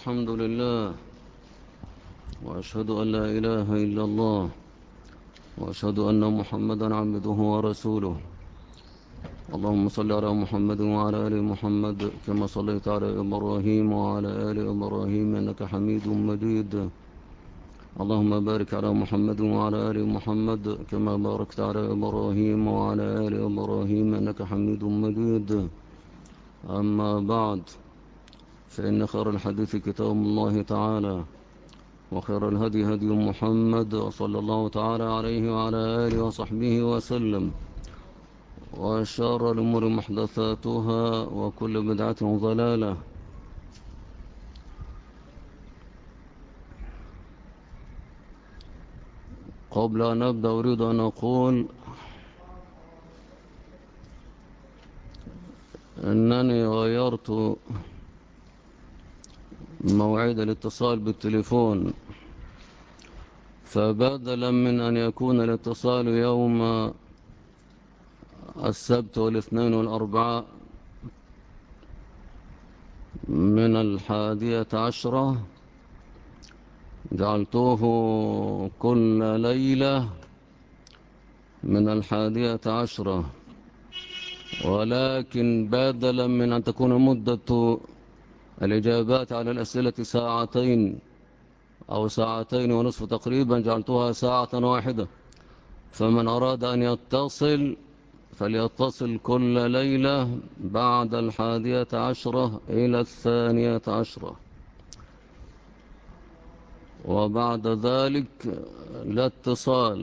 الحمد لله، وأشهد أن لا إله إلا الله، وأشهد أن محمدا عبده ورسوله. اللهم صل على محمد وعلى آل محمد كما صليت على إبراهيم وعلى آل إبراهيم إنك حميد مجيد. اللهم بارك على محمد وعلى آل محمد كما باركت على إبراهيم وعلى آل إبراهيم إنك حميد مجيد. أما بعد، فإن خير الحديث كتاب الله تعالى، وخير الهدي هدي محمد صلى الله تعالى عليه وعلى آله وصحبه وسلم، وشر الأمور محدثاتها، وكل بدعة ضلالة. قبل أن أبدأ أريد أن أقول أنني غيرت موعد الاتصال بالتليفون، فبدلا من أن يكون الاتصال يوم السبت والاثنين والأربعاء من 11:10، جعلته كل ليلة من 11:10. ولكن بدلا من أن تكون مدة الإجابات على الأسئلة ساعتين أو ساعتين ونصف تقريبا، جعلتها ساعة واحدة. فمن أراد أن يتصل فليتصل كل ليلة بعد 11:10 إلى 12:00، وبعد ذلك لا اتصال.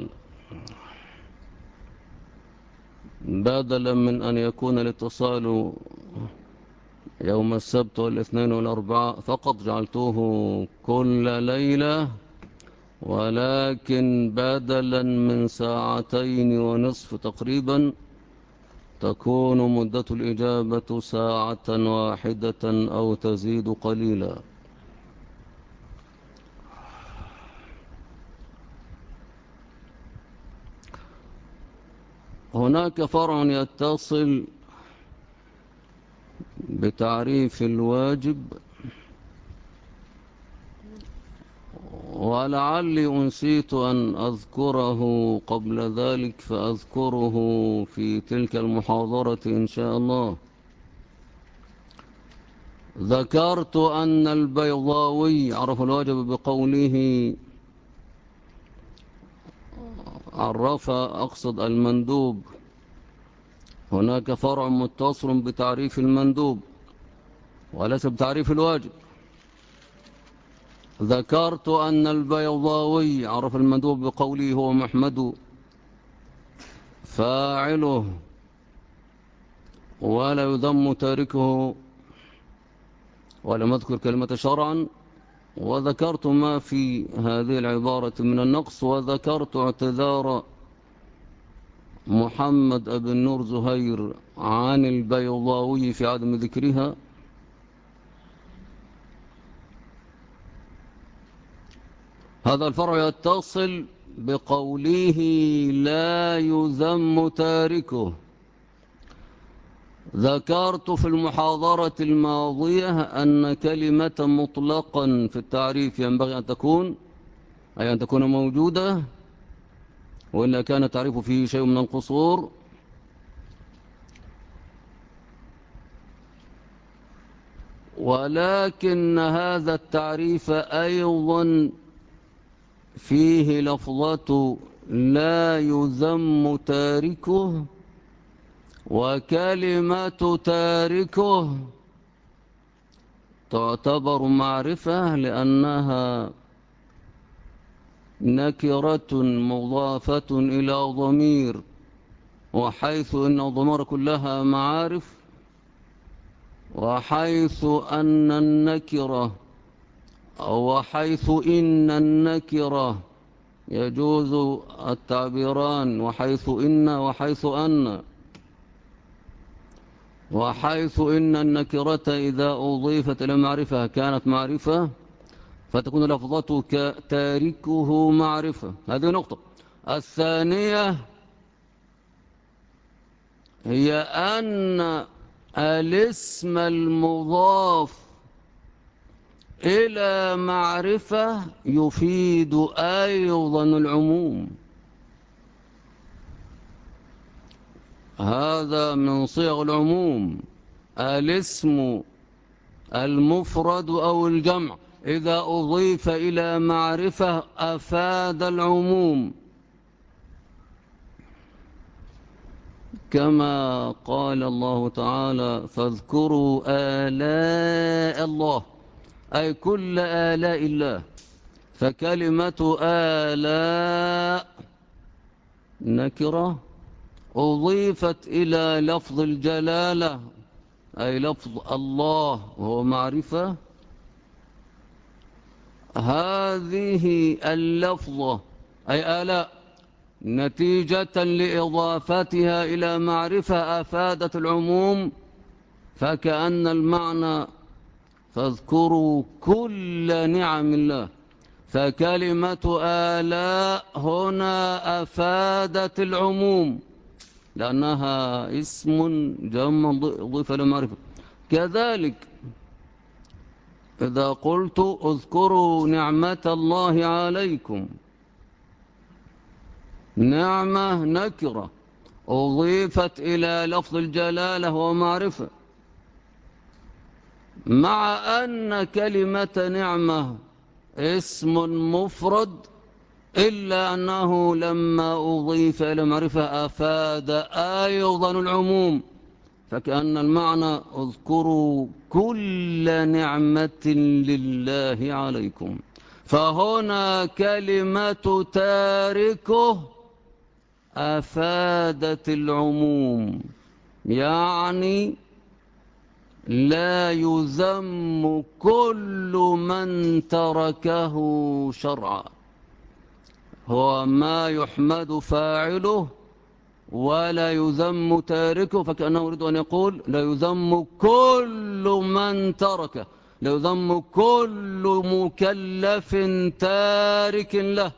بدلا من أن يكون الاتصال يوم السبت والاثنين والأربعاء فقط، جعلته كل ليلة، ولكن بدلا من ساعتين ونصف تقريبا تكون مدة الإجابة ساعة واحدة أو تزيد قليلا. هناك فرع يتصل بتعريف الواجب، ولعلي أنسيت أن أذكره قبل ذلك، فأذكره في تلك المحاضرة إن شاء الله. ذكرت أن البيضاوي عرف الواجب بقوله، أقصد المندوب. هناك فرع متصل بتعريف المندوب وليس بتعريف الواجب. ذكرت أن البيضاوي عرف المندوب بقوله هو محمد فاعله ولا يذم تاركه، ولم أذكر كلمة شرعا. وذكرت ما في هذه العبارة من النقص، وذكرت اعتذار محمد أبن نور زهير عن البيضاوي في عدم ذكرها. هذا الفرع يتصل بقوله لا يذم تاركه. ذكرت في المحاضرة الماضية أن كلمة مطلقا في التعريف ينبغي أن تكون موجودة، وإلا كان التعريف فيه شيء من القصور. ولكن هذا التعريف أيضا فيه لفظة لا يذم تاركه، وكلمة تاركه تعتبر معرفة لأنها نكرة مضافة إلى ضمير، وحيث إن الضمائر كلها معارف، وحيث إن النكرة يجوز التعبيران، وحيث إن النكرة إذا أضيفت إلى معرفة كانت معرفة، فتكون لفظتك تاركه معرفة. هذه نقطة. الثانية هي أن الاسم المضاف إلى معرفة يفيد أيضا العموم. هذا من صيغ العموم. الاسم المفرد أو الجمع إذا أضيف إلى معرفة أفاد العموم، كما قال الله تعالى فاذكروا آلاء الله، أي كل آلاء الله. فكلمة آلاء نكرة أضيفت إلى لفظ الجلالة، أي لفظ الله وهو معرفة. هذه اللفظة أي آلاء نتيجة لإضافتها إلى معرفة أفادت العموم، فكأن المعنى فاذكروا كل نعم الله. فكلمة آلاء هنا أفادت العموم لأنها اسم جمع ضيف لمعرفة. كذلك إذا قلت اذكروا نعمة الله عليكم، نعمة نكرة أضيفت إلى لفظ الجلالة ومعرفة، مع أن كلمة نعمة اسم مفرد، إلا أنه لما أضيف إلى معرفة أفاد أيضا العموم، فكأن المعنى اذكروا كل نعمة لله عليكم. فهنا كلمة تاركه أفادت العموم، يعني لا يذم كل من تركه شرعا، هو ما يحمد فاعله ولا يذم تاركه. فكأنه يريد أن يقول لا يذم كل من تركه، لا يذم كل مكلف تارك له،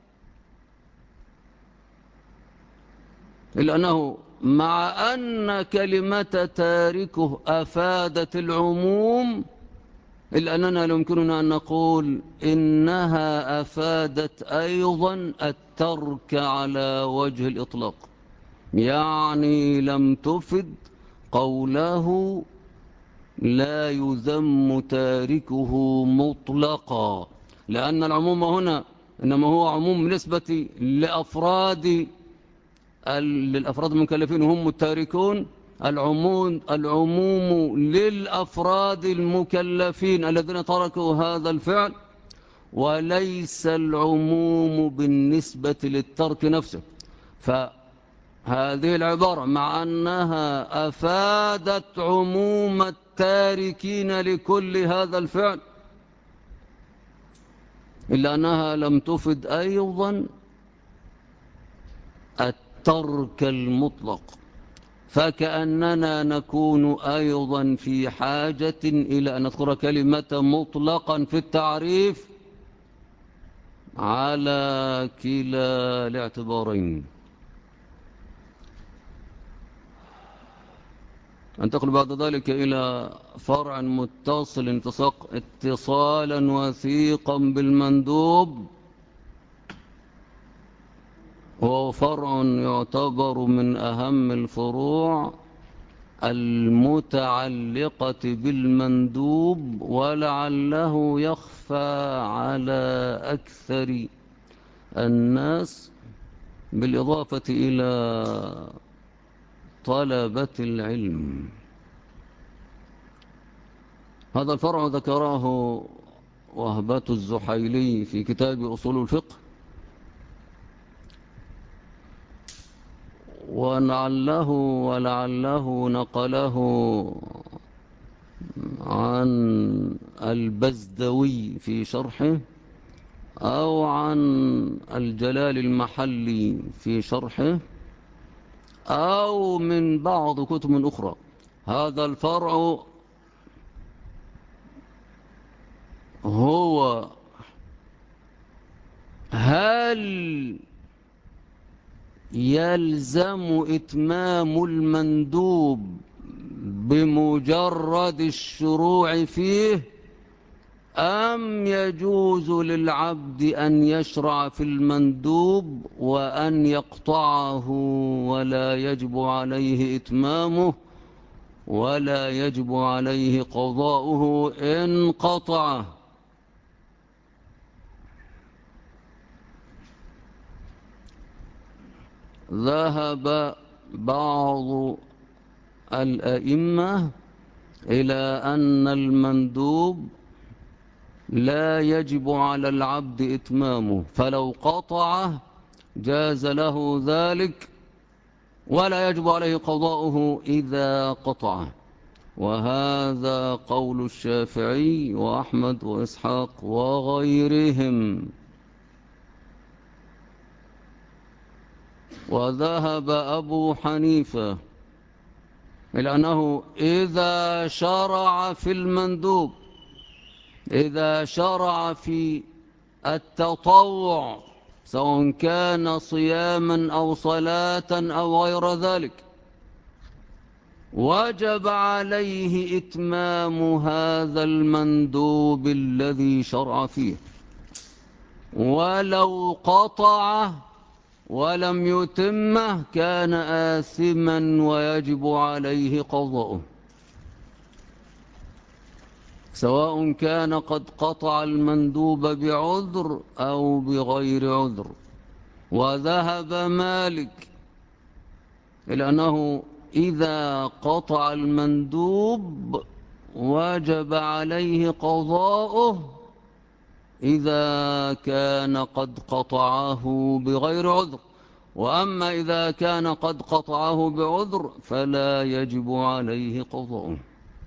إلا أنه مع أن كلمة تاركه أفادت العموم، إلا أننا يمكننا أن نقول إنها أفادت أيضا الترك على وجه الإطلاق، يعني لم تفد قوله لا يذم تاركه مطلقا، لأن العموم هنا إنما هو عموم بالنسبة للأفراد المكلفين هم التاركون. العموم للأفراد المكلفين الذين تركوا هذا الفعل، وليس العموم بالنسبة للترك نفسه. فهذه العبارة مع أنها أفادت عموم التاركين لكل هذا الفعل، إلا أنها لم تفد أيضا الترك المطلق. فكأننا نكون أيضا في حاجة إلى أن نذكر كلمة مطلقا في التعريف على كلا الاعتبارين. انتقل بعد ذلك إلى فرع متصل اتصالا وثيقا بالمندوب، وهو فرع يعتبر من أهم الفروع المتعلقة بالمندوب، ولعله يخفى على أكثر الناس بالإضافة إلى طلبة العلم. هذا الفرع ذكره وهبة الزحيلي في كتاب أصول الفقه، ولعله نقله عن البزدوي في شرحه، أو عن الجلال المحلي في شرحه، أو من بعض كتب أخرى. هذا الفرع هو هل يلزم إتمام المندوب بمجرد الشروع فيه، أم يجوز للعبد أن يشرع في المندوب وأن يقطعه ولا يجب عليه إتمامه ولا يجب عليه قضاؤه إن قطعه؟ ذهب بعض الأئمة إلى أن المندوب لا يجب على العبد إتمامه، فلو قطعه جاز له ذلك ولا يجب عليه قضاؤه إذا قطعه. وهذا قول الشافعي وأحمد وإسحاق وغيرهم. وذهب أبو حنيفة إلى أنه إذا شرع في المندوب، إذا شرع في التطوع سواء كان صياما أو صلاة أو غير ذلك، وجب عليه إتمام هذا المندوب الذي شرع فيه، ولو قطعه ولم يتمه كان آثما ويجب عليه قضاؤه، سواء كان قد قطع المندوب بعذر أو بغير عذر. وذهب مالك إلى أنه إذا قطع المندوب وجب عليه قضاؤه إذا كان قد قطعه بغير عذر، وأما إذا كان قد قطعه بعذر فلا يجب عليه قضاؤه.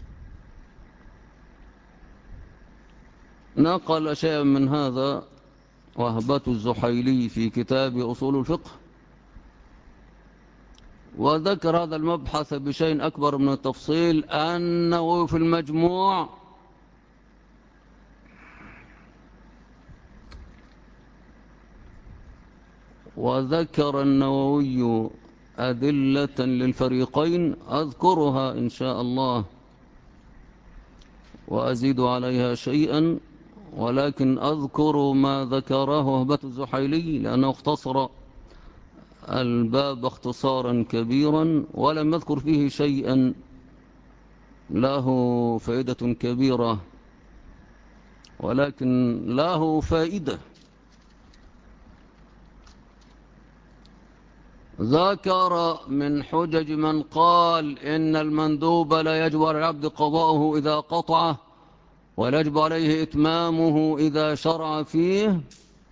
نقل شيئا من هذا وهبة الزحيلي في كتاب أصول الفقه، وذكر هذا المبحث بشيء أكبر من التفصيل أنه في المجموع وذكر النووي أدلة للفريقين أذكرها إن شاء الله وأزيد عليها شيئا، ولكن أذكر ما ذكره وهبة الزحيلي لأنه اختصر الباب اختصارا كبيرا ولم يذكر فيه شيئا له فائدة كبيرة، ولكن له فائدة. ذكر من حجج من قال إن المندوب لا يجب على العبد قضاؤه إذا قطعه ولا يجب عليه إتمامه إذا شرع فيه،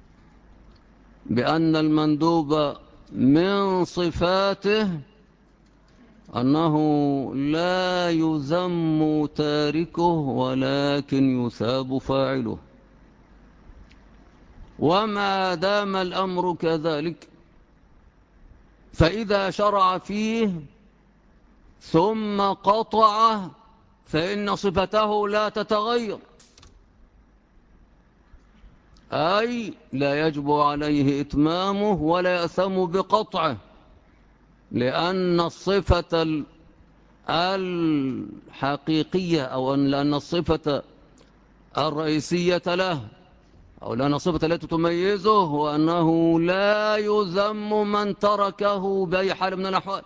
بأن المندوب من صفاته أنه لا يذم تاركه ولكن يثاب فاعله، وما دام الأمر كذلك فإذا شرع فيه ثم قطعه فإن صفته لا تتغير، أي لا يجب عليه إتمامه ولا يأثم بقطعه، لأن الصفة الحقيقية أو لأن الصفة الرئيسية له أو لأن الصفة التي تميزه هو أنه لا يذم من تركه بأي حال من الأحوال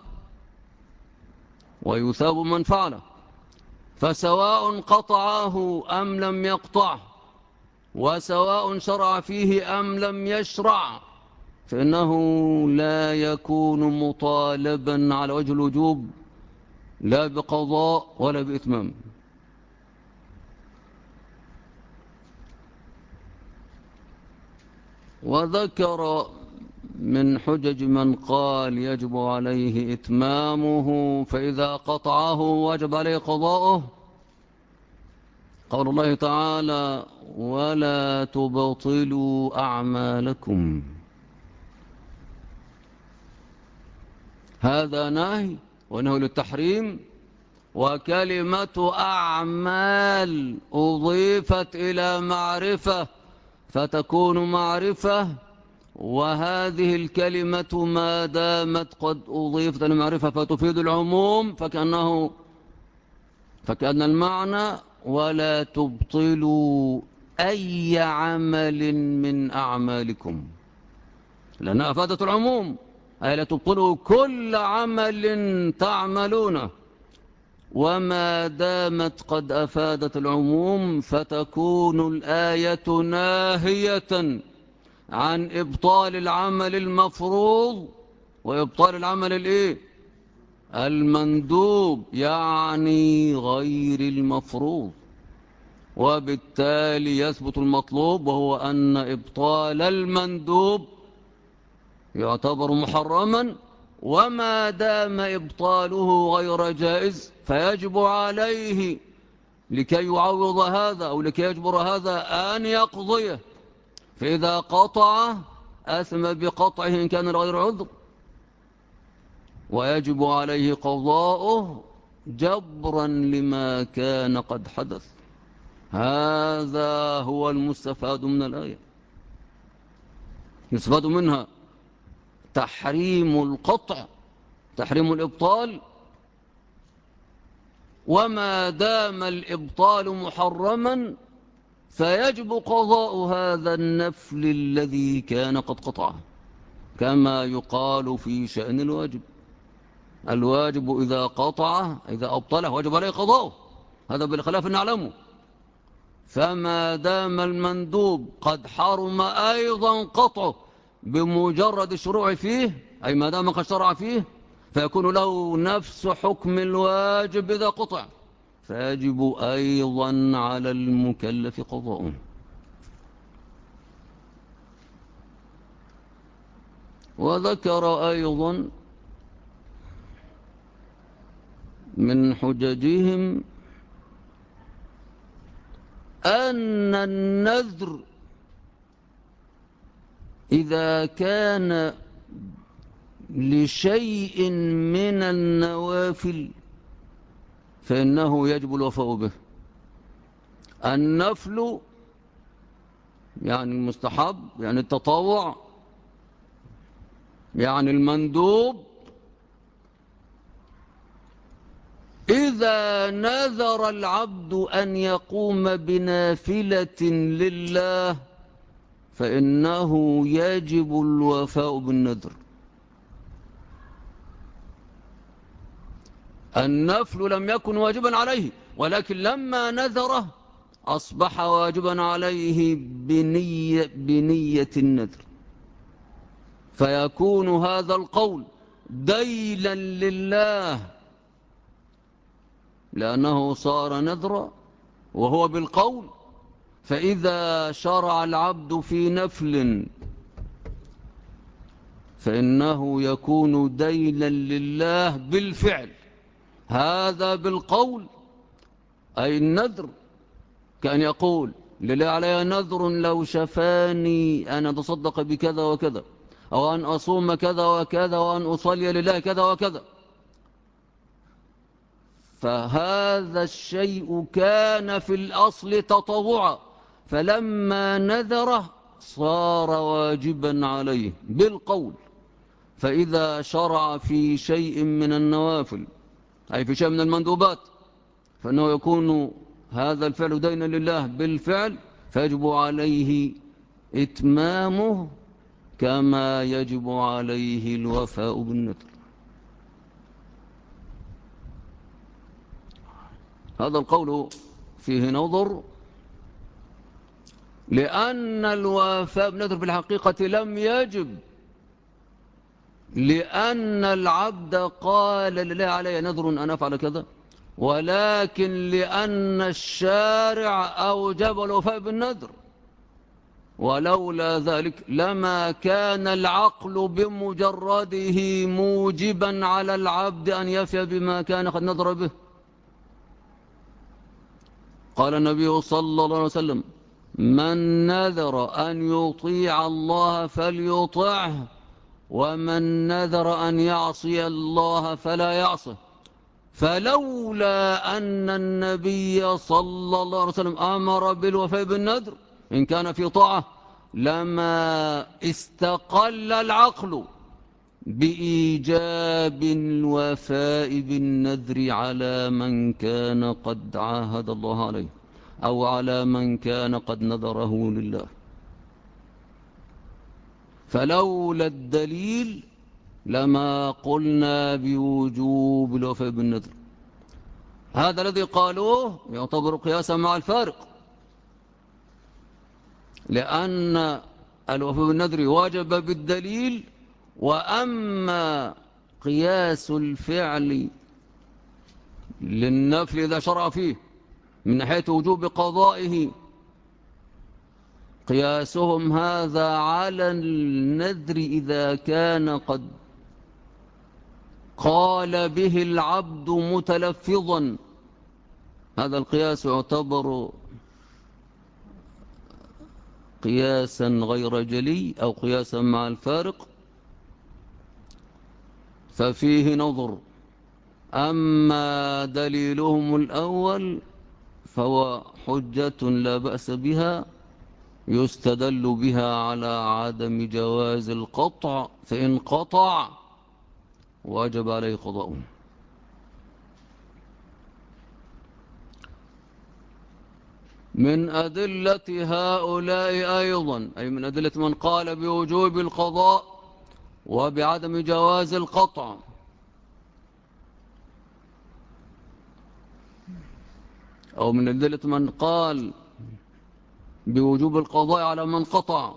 ويثاب من فعله، فسواء قطعه أم لم يقطعه وسواء شرع فيه أم لم يشرع فإنه لا يكون مطالبا على وجه الوجوب لا بقضاء ولا بإتمام. وذكر من حجج من قال يجب عليه إتمامه فإذا قطعه وجب عليه قضاؤه قول الله تعالى ولا تبطلوا أعمالكم. هذا نهي ونهي للتحريم، وكلمة أعمال أضيفت إلى معرفة فتكون معرفة، وهذه الكلمة ما دامت قد أضيفت المعرفة فتفيد العموم فكأن المعنى ولا تبطلوا أي عمل من أعمالكم، لأنها أفادت العموم، أي لا تبطلوا كل عمل تعملونه. وما دامت قد أفادت العموم فتكون الآية ناهية عن إبطال العمل المفروض وإبطال العمل المندوب، يعني غير المفروض. وبالتالي يثبت المطلوب، وهو أن إبطال المندوب يعتبر محرما، وما دام إبطاله غير جائز فيجب عليه لكي يعوض هذا أو لكي يجبر هذا أن يقضيه. فإذا قطع أثم بقطعه إن كان غير عذر، ويجب عليه قضاؤه جبرا لما كان قد حدث. هذا هو المستفاد من الآية. يستفاد منها تحريم القطع، تحريم الإبطال، وما دام الإبطال محرما فيجب قضاء هذا النفل الذي كان قد قطعه، كما يقال في شأن الواجب. الواجب إذا قطعه، إذا أبطله، وجب عليه قضاؤه، هذا بالخلاف نعلمه. فما دام المندوب قد حرم أيضا قطعه بمجرد الشروع فيه، أي ما دام قد شرع فيه، فيكون له نفس حكم الواجب إذا قطع، فيجب أيضا على المكلف قضاؤه. وذكر أيضا من حججهم أن النذر إذا كان لشيء من النوافل فإنه يجب الوفاء به. النفل يعني المستحب، يعني التطوع، يعني المندوب، إذا نذر العبد أن يقوم بنافلة لله فإنه يجب الوفاء بالنذر. النفل لم يكن واجبا عليه، ولكن لما نذره أصبح واجبا عليه بنية النذر، فيكون هذا القول ديلا لله لأنه صار نذرا وهو بالقول. فإذا شرع العبد في نفل فإنه يكون ديلا لله بالفعل، هذا بالقول أي النذر، كأن يقول لله علي نذر لو شفاني أن أتصدق بكذا وكذا، أو أن أصوم كذا وكذا، وأن أصلي لله كذا وكذا. فهذا الشيء كان في الأصل تطوعا، فلما نذره صار واجبا عليه بالقول. فإذا شرع في شيء من النوافل أي في شيء من المندوبات فإنه يكون هذا الفعل دينا لله بالفعل، فيجب عليه إتمامه كما يجب عليه الوفاء بالنذر. هذا القول فيه نظر، لأن الوفاء بالنذر في الحقيقة لم يجب، لأن العبد قال لله علي نذر أن أفعل كذا، ولكن لأن الشارع أوجب الوفاء بالنذر. ولولا ذلك لما كان العقل بمجرده موجبا على العبد أن يفي بما كان قد نذر به. قال النبي صلى الله عليه وسلم: من نذر أن يطيع الله فليطعه، ومن نذر أن يعصي الله فلا يعصه. فلولا أن النبي صلى الله عليه وسلم أمر بالوفاء بالنذر إن كان في طاعة لما استقل العقل بإيجاب الوفاء بالنذر على من كان قد عاهد الله عليه. أو على من كان قد نذره لله. فلولا الدليل لما قلنا بوجوب الوفاء بالنذر. هذا الذي قالوه يعتبر قياسا مع الفارق، لأن الوفاء بالنذر واجب بالدليل، وأما قياس الفعل للنفل إذا شرع فيه من ناحية وجوب قضائه، قياسهم هذا على النذر إذا كان قد قال به العبد متلفظا. هذا القياس يعتبر قياسا غير جلي أو قياسا مع الفارق، ففيه نظر. أما دليلهم الأول فهو حجة لا بأس بها، يستدل بها على عدم جواز القطع، فإن قطع واجب عليه قضاؤه. من أدلة هؤلاء أيضا، أي من أدلة من قال بوجوب القضاء وبعدم جواز القطع، أو من أدلة من قال بوجوب القضاء على من قطع،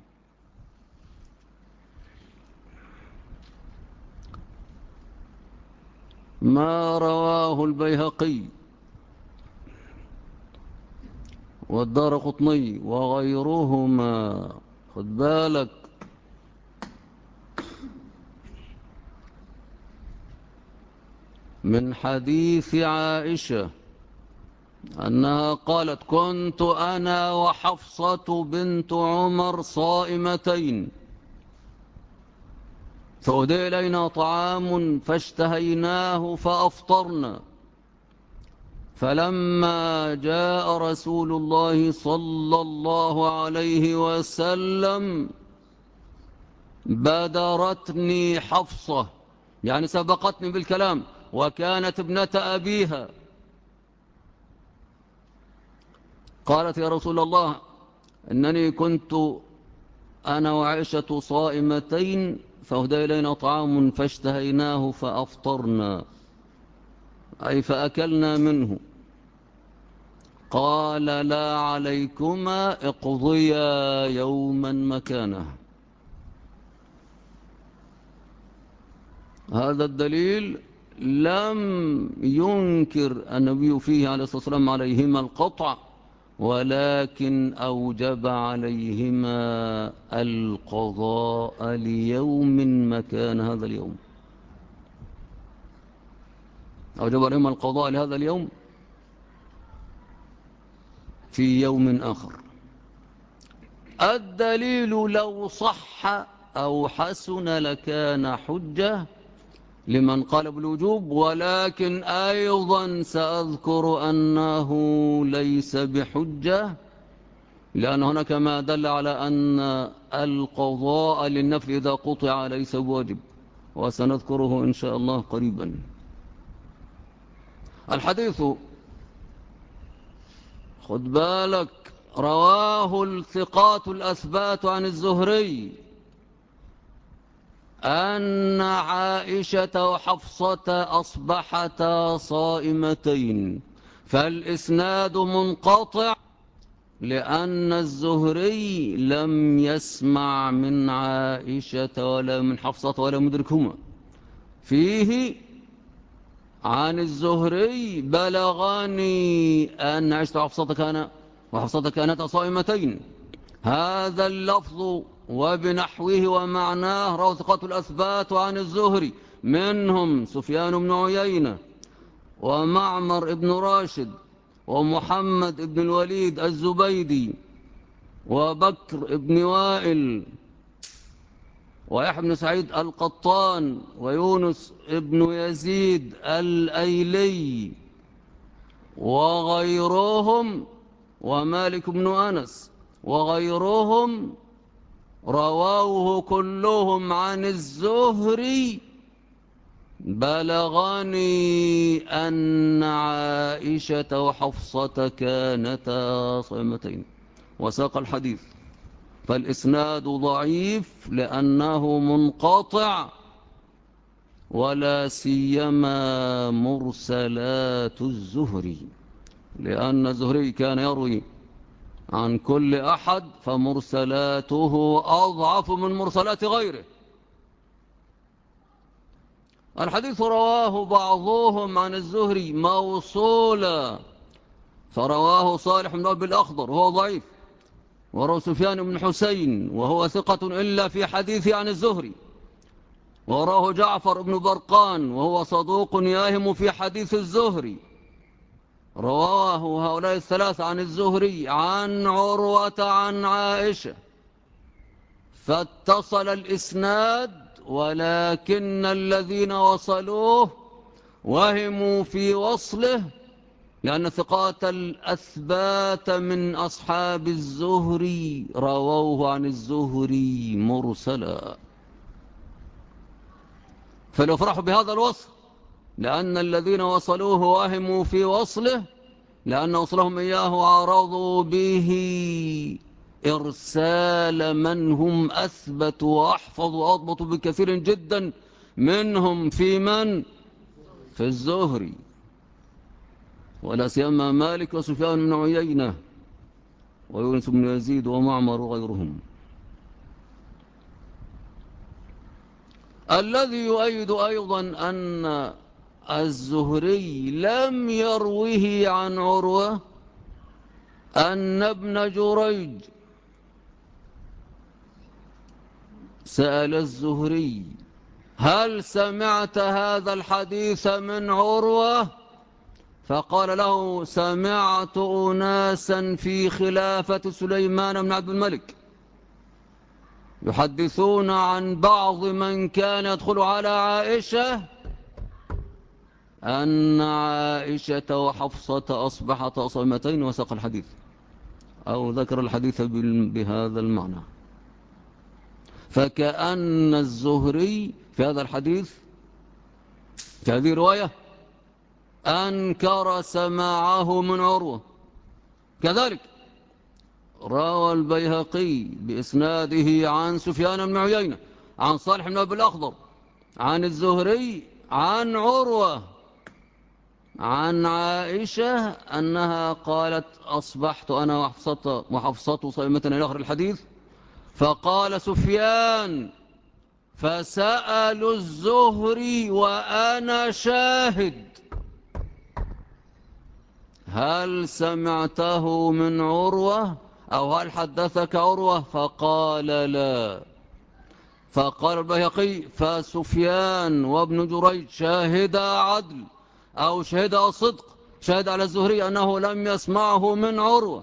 ما رواه البيهقي والدارقطني وغيرهما. خد بالك، من حديث عائشة أنها قالت: كنت أنا وحفصة بنت عمر صائمتين، فأهدي إلينا طعام فاشتهيناه فأفطرنا، فلما جاء رسول الله صلى الله عليه وسلم بادرتني حفصة، يعني سبقتني بالكلام، وكانت ابنة أبيها، قالت: يا رسول الله، إنني كنت أنا وعائشة صائمتين، فأهدى إلينا طعام فاشتهيناه فأفطرنا، أي فأكلنا منه. قال: لا عليكما، اقضيا يوما مكانه. هذا الدليل لم ينكر النبي فيه عليه الصلاة والسلام عليهما القطع، ولكن أوجب عليهما القضاء ليوم مكان هذا اليوم، أوجب عليهما القضاء لهذا اليوم في يوم آخر. الدليل لو صح أو حسن لكان حجة لمن قال بالوجوب، ولكن أيضا سأذكر أنه ليس بحجة، لأن هناك ما دل على أن القضاء للنفل إذا قطع ليس بواجب، وسنذكره إن شاء الله قريبا. الحديث، خد بالك، رواه الثقات الأثبات عن الزهري أن عائشة وحفصة أصبحتا صائمتين، فالإسناد منقطع لأن الزهري لم يسمع من عائشة ولا من حفصة ولا مدركهما. فيه عن الزهري: بلغني أن عائشة وحفصة كانتا صائمتين. هذا اللفظ وبنحوه ومعناه رواه ثقات الأثبات عن الزهري، منهم سفيان بن عيينة ومعمر بن راشد ومحمد بن الوليد الزبيدي وبكر بن وائل ويحيى بن سعيد القطان ويونس بن يزيد الأيلي وغيرهم ومالك بن أنس وغيرهم، رواه كلهم عن الزهري بلغني أن عائشة وحفصة كانتا صائمتين، وساق الحديث. فالإسناد ضعيف لأنه منقطع، ولا سيما مرسلات الزهري، لأن الزهري كان يروي عن كل أحد، فمرسلاته أضعف من مرسلات غيره. الحديث رواه بعضهم عن الزهري موصولا، فرواه صالح بن أبي الأخضر وهو ضعيف، وروى سفيان بن حسين وهو ثقة إلا في حديثه عن الزهري، وراه جعفر بن برقان وهو صدوق ياهم في حديث الزهري. رواه هؤلاء الثلاثة عن الزهري عن عروة عن عائشة، فاتصل الإسناد، ولكن الذين وصلوه وهموا في وصله، لأن ثقات الأثبات من أصحاب الزهري رووه عن الزهري مرسلا، فلو فرحوا بهذا الوصف، لأن الذين وصلوه وهموا في وصله، لأن وصلهم إياه عرضوا به إرسال من هم أثبت وأحفظ وأضبط بكثير جدا منهم في الزهري، ولا سيما مالك وسفيان بن عيينة ويونس بن يزيد ومعمر وغيرهم. الذي يؤيد أيضا أن الزهري لم يروه عن عروة أن ابن جريج سأل الزهري: هل سمعت هذا الحديث من عروة؟ فقال له: سمعت أناسا في خلافة سليمان بن عبد الملك يحدثون عن بعض من كان يدخل على عائشة أن عائشة وحفصة أصبحتا صائمتين، وساق الحديث أو ذكر الحديث بهذا المعنى. فكأن الزهري في هذا الحديث، في هذه الرواية، أنكر سماعه من عروة. كذلك روى البيهقي بإسناده عن سفيان بن عيينة عن صالح بن أبي الأخضر عن الزهري عن عروة عن عائشة أنها قالت: أصبحت أنا وحفصة صائمة إلى آخر الحديث. فقال سفيان: فسألوا الزهري وأنا شاهد: هل سمعته من عروة أو هل حدثك عروة؟ فقال: لا. فقال البيهقي: فسفيان وابن جريج شاهد عدل أو شهد صدق، شهد على الزهري أنه لم يسمعه من عروة.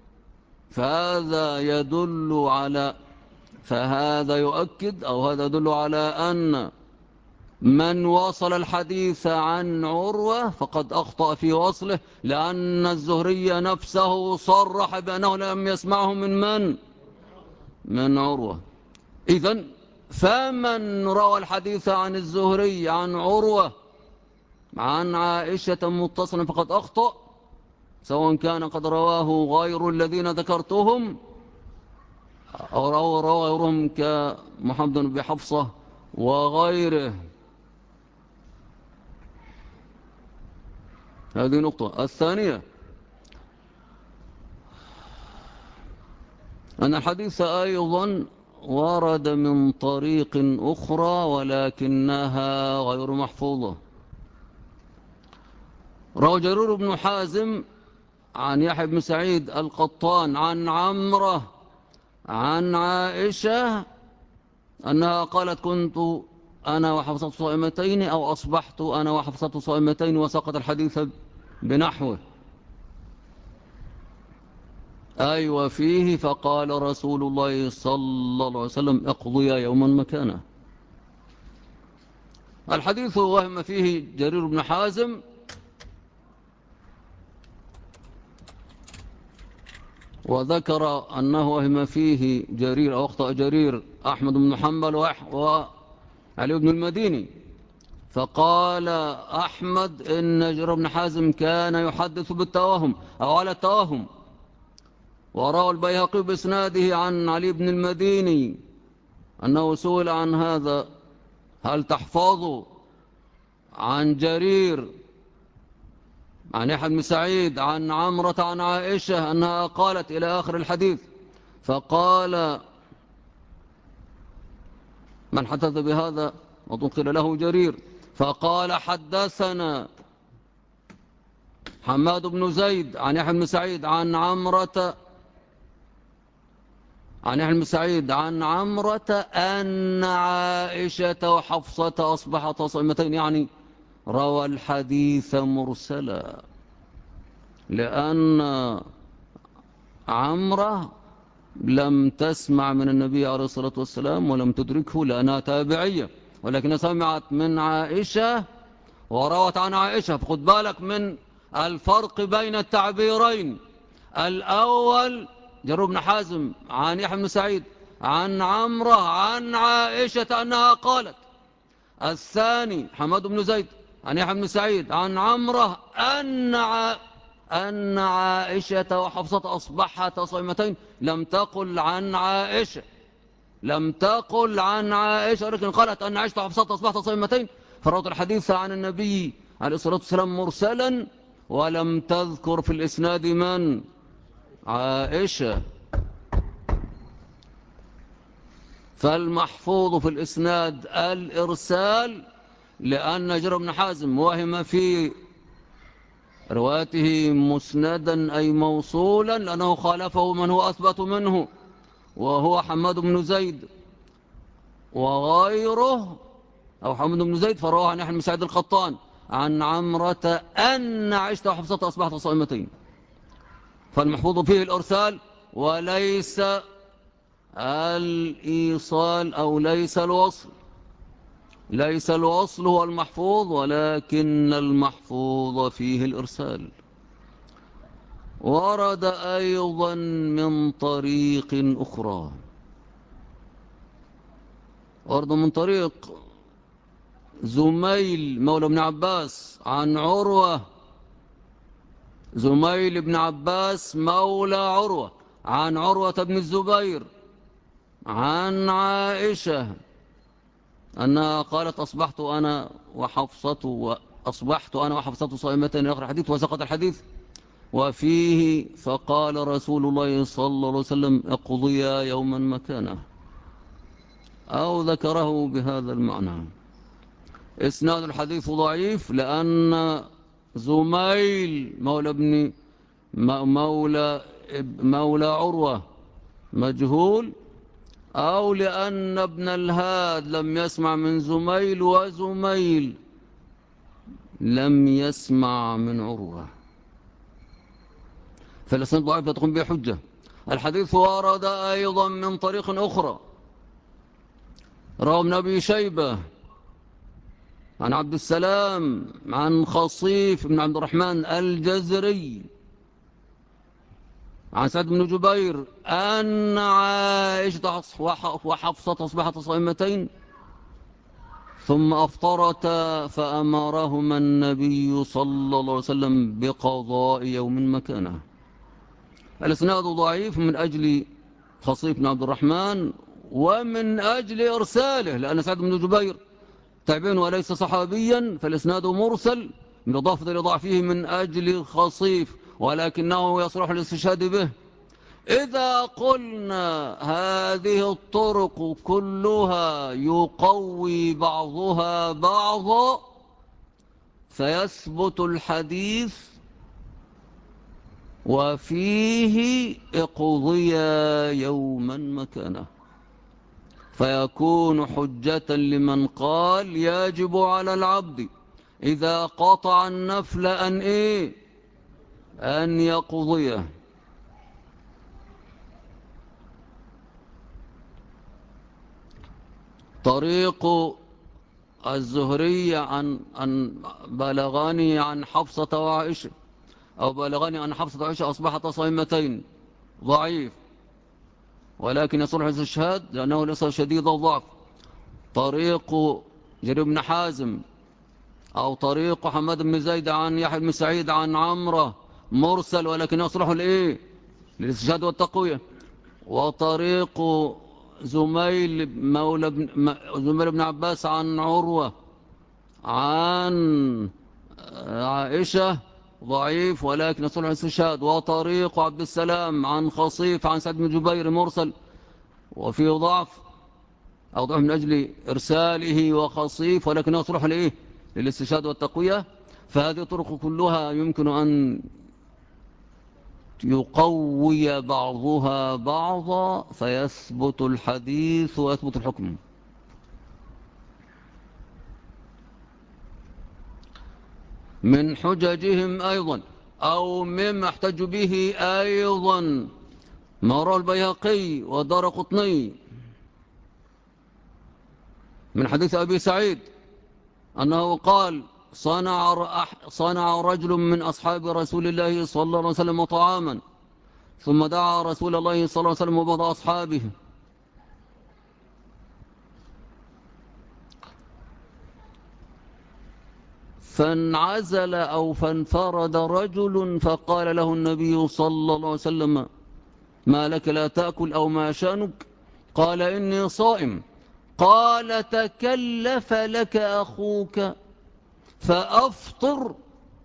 فهذا يؤكد أو هذا يدل على أن من وصل الحديث عن عروة فقد أخطأ في وصله، لأن الزهري نفسه صرح بأنه لم يسمعه من عروة. إذن فمن روى الحديث عن الزهري عن عروة عن عائشة متصلا فقد أخطأ، سواء كان قد رواه غير الذين ذكرتهم أو روى غيرهم كمحمد بن حفصة وغيره. هذه نقطة. الثانية أن الحديث أيضا ورد من طريق أخرى ولكنها غير محفوظة. روى جرير بن حازم عن يحيى بن سعيد القطان عن عمرة عن عائشة أنها قالت: كنت أنا وحفصة صائمتين أو أصبحت أنا وحفصة صائمتين، وسقط الحديث بنحوه. أي وفيه: فقال رسول الله صلى الله عليه وسلم: اقضيا يوما مكانه. الحديث وهم فيه جرير بن حازم، وذكر أنه وهم فيه أو أخطأ جرير أحمد بن حنبل وعلي بن المديني، فقال أحمد إن جرير بن حازم كان يحدث بالتوهم أو على التوهم. وروى البيهقي بإسناده عن علي بن المديني أنه سئل عن هذا: هل تحفظ عن جرير عن يحيى بن سعيد عن عمرة عن عائشة أنها قالت إلى آخر الحديث؟ فقال: من حدث بهذا؟ وقيل له جرير. فقال: حدثنا حماد بن زيد عن يحيى بن سعيد عن عمرة عن يحيى بن سعيد عن عمرة أن عائشة وحفصة أصبحتا صائمتين، يعني روى الحديث مرسلا، لأن عمرة لم تسمع من النبي عليه الصلاة والسلام ولم تدركه لأنها تابعية، ولكن سمعت من عائشة وروت عن عائشة. فخد بالك من الفرق بين التعبيرين: الأول جرير بن حازم عن يحيى بن سعيد عن عمرة عن عائشة أنها قالت. الثاني حماد بن زيد عن يحيى بن سعيد عن عمرة أن عائشة وحفصة أصبحتا صائمتين. لم تقل عن عائشة، ولكن قالت أن عائشة وحفصة أصبحتا صائمتين. فروت الحديث عن النبي عليه الصلاة والسلام مرسلا، ولم تذكر في الإسناد من؟ عائشة. فالمحفوظ في الإسناد الإرسال، لأن جرير بن حازم وهم في روايته مسندا أي موصولا، لأنه خالفه من هو أثبت منه وهو حماد بن زيد وغيره، أو حماد بن زيد فرواه عن يحيى بن سعيد القطان عن عمرة أن عائشة وحفصة أصبحتا صائمتين. فالمحفوظ فيه الإرسال وليس الإيصال، أو ليس الوصل. ليس الوصل هو المحفوظ، ولكن المحفوظ فيه الإرسال. ورد أيضا من طريق أخرى، ورد من طريق زميل مولى ابن عباس عن عروة، زميل بن عباس مولى عروة عن عروة بن الزبير عن عائشة أنها قالت: أصبحت أنا وحفصة صائمتين، آخر الحديث، وسقط الحديث. وفيه: فقال رسول الله صلى الله عليه وسلم: اقضيا يوما مكانه، أو ذكره بهذا المعنى. إسناد الحديث ضعيف، لأن زميل مولى عروة مجهول، أو لأن ابن الهاد لم يسمع من زميل، وزميل لم يسمع من عروة. فالإسناد ضعيف لا تقوم به حجة. الحديث ورد أيضا من طريق أخرى، روى ابن أبي شيبة عن عبد السلام عن خصيف بن عبد الرحمن الجزري عن سعد بن جبير أن عائشة وحفصة أصبحت صائمتين ثم أفطرتا، فأمرهما النبي صلى الله عليه وسلم بقضاء يوم مكانه. الإسناد ضعيف من أجل خصيف بن عبد الرحمن، ومن أجل إرساله، لأن سعد بن جبير تابعي وليس صحابيا، فالإسناد مرسل بالإضافة لضعفه من أجل خصيف، ولكنه يصلح الاستشهاد به. إذا قلنا هذه الطرق كلها يقوي بعضها بعضا، فيثبت الحديث وفيه اقضيا يوما مكانه، فيكون حجة لمن قال يجب على العبد إذا قطع النفل أن يقضيه. طريق الزهري عن بلغني عن حفصة وعائشة، أو بلغني عن حفصة وعائشة أصبحت صائمتين، ضعيف، ولكن يصلح الاستشهاد لأنه ليس شديد الضعف. طريق جرير بن حازم أو طريق حماد بن زيد عن يحيى بن سعيد عن عمرة مرسل ولكنه يصلح لإيه؟ للاستشهاد والتقوية. وطريق زميل بن عباس عن عروة عن عائشة ضعيف ولكن يصلح للاستشهاد. وطريق عبد السلام عن خصيف عن سعد بن جبير مرسل وفيه ضعف أو ضعف من أجل إرساله وخصيف ولكنه يصلح لإيه؟ للاستشهاد والتقوية. فهذه الطرق كلها يمكن أن يقوي بعضها بعضا فيثبت الحديث ويثبت الحكم. من حججهم أيضا أو مما احتج به أيضا ما روى البيهقي والدارقطني من حديث أبي سعيد أنه قال صنع رجل من أصحاب رسول الله صلى الله عليه وسلم طعاما ثم دعا رسول الله صلى الله عليه وسلم وبعض أصحابه فانعزل أو فانفرد رجل فقال له النبي صلى الله عليه وسلم ما لك لا تأكل أو ما شانك؟ قال إني صائم. قال تكلف لك أخوك فأفطر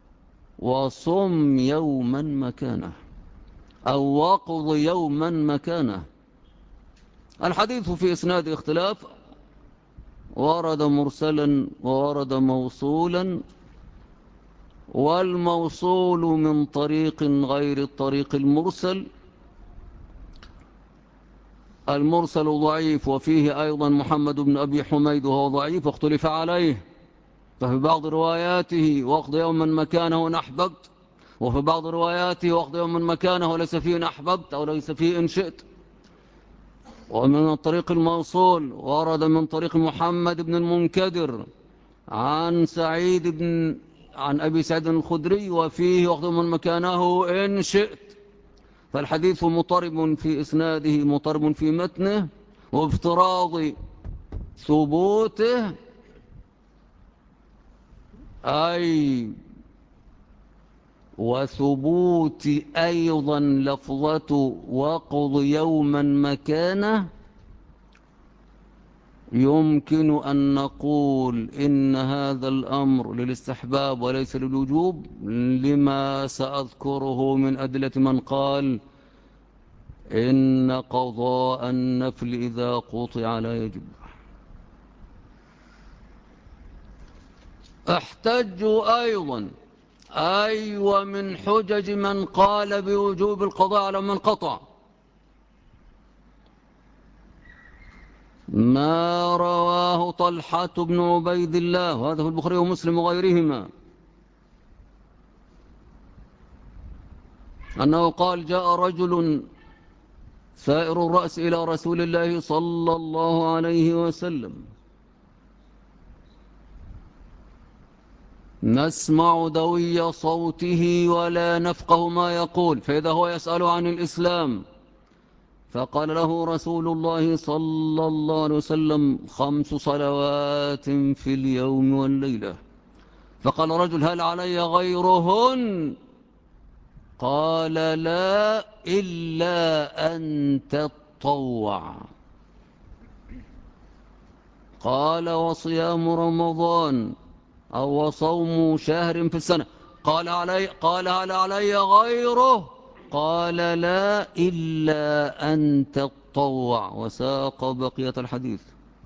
وصم يوما مكانه أو وقض يوما مكانه. الحديث في إسناد اختلاف، ورد مرسلا وورد موصولا، والموصول من طريق غير الطريق المرسل. المرسل ضعيف وفيه أيضا محمد بن أبي حميد وهو ضعيف واختلف عليه، ففي بعض رواياته واقض يوما مكانه إن أحببت، وفي بعض رواياته واقض يوما مكانه ليس فيه إن أحببت أو ليس فيه إن شئت. ومن الطريق الموصول ورد من طريق محمد بن المنكدر عن أبي سعيد الخدري وفيه واقض يوما مكانه إن شئت. فالحديث مضطرب في إسناده مضطرب في متنه، وافتراض ثبوته أي وثبوت أيضا لفظة وقض يوما مكانه يمكن أن نقول إن هذا الأمر للاستحباب وليس للوجوب، لما سأذكره من أدلة من قال إن قضاء النفل إذا قطع لا يجب. احتجوا أيضا ومن حجج من قال بوجوب القضاء على من قطع ما رواه طلحة بن عبيد الله، وهذا في البخاري ومسلم وغيرهما، أنه قال جاء رجل سائر الرأس إلى رسول الله صلى الله عليه وسلم نسمع دوي صوته ولا نفقه ما يقول، فإذا هو يسأل عن الإسلام فقال له رسول الله صلى الله عليه وسلم 5 صلوات في اليوم والليلة. فقال رجل هل علي غيرهن؟ قال لا إلا أن تطوع. قال وصيام رمضان أو صوم شهر في السنة؟ قال هل علي غيره؟ قال لا إلا أن تطوع، وساق بقية الحديث.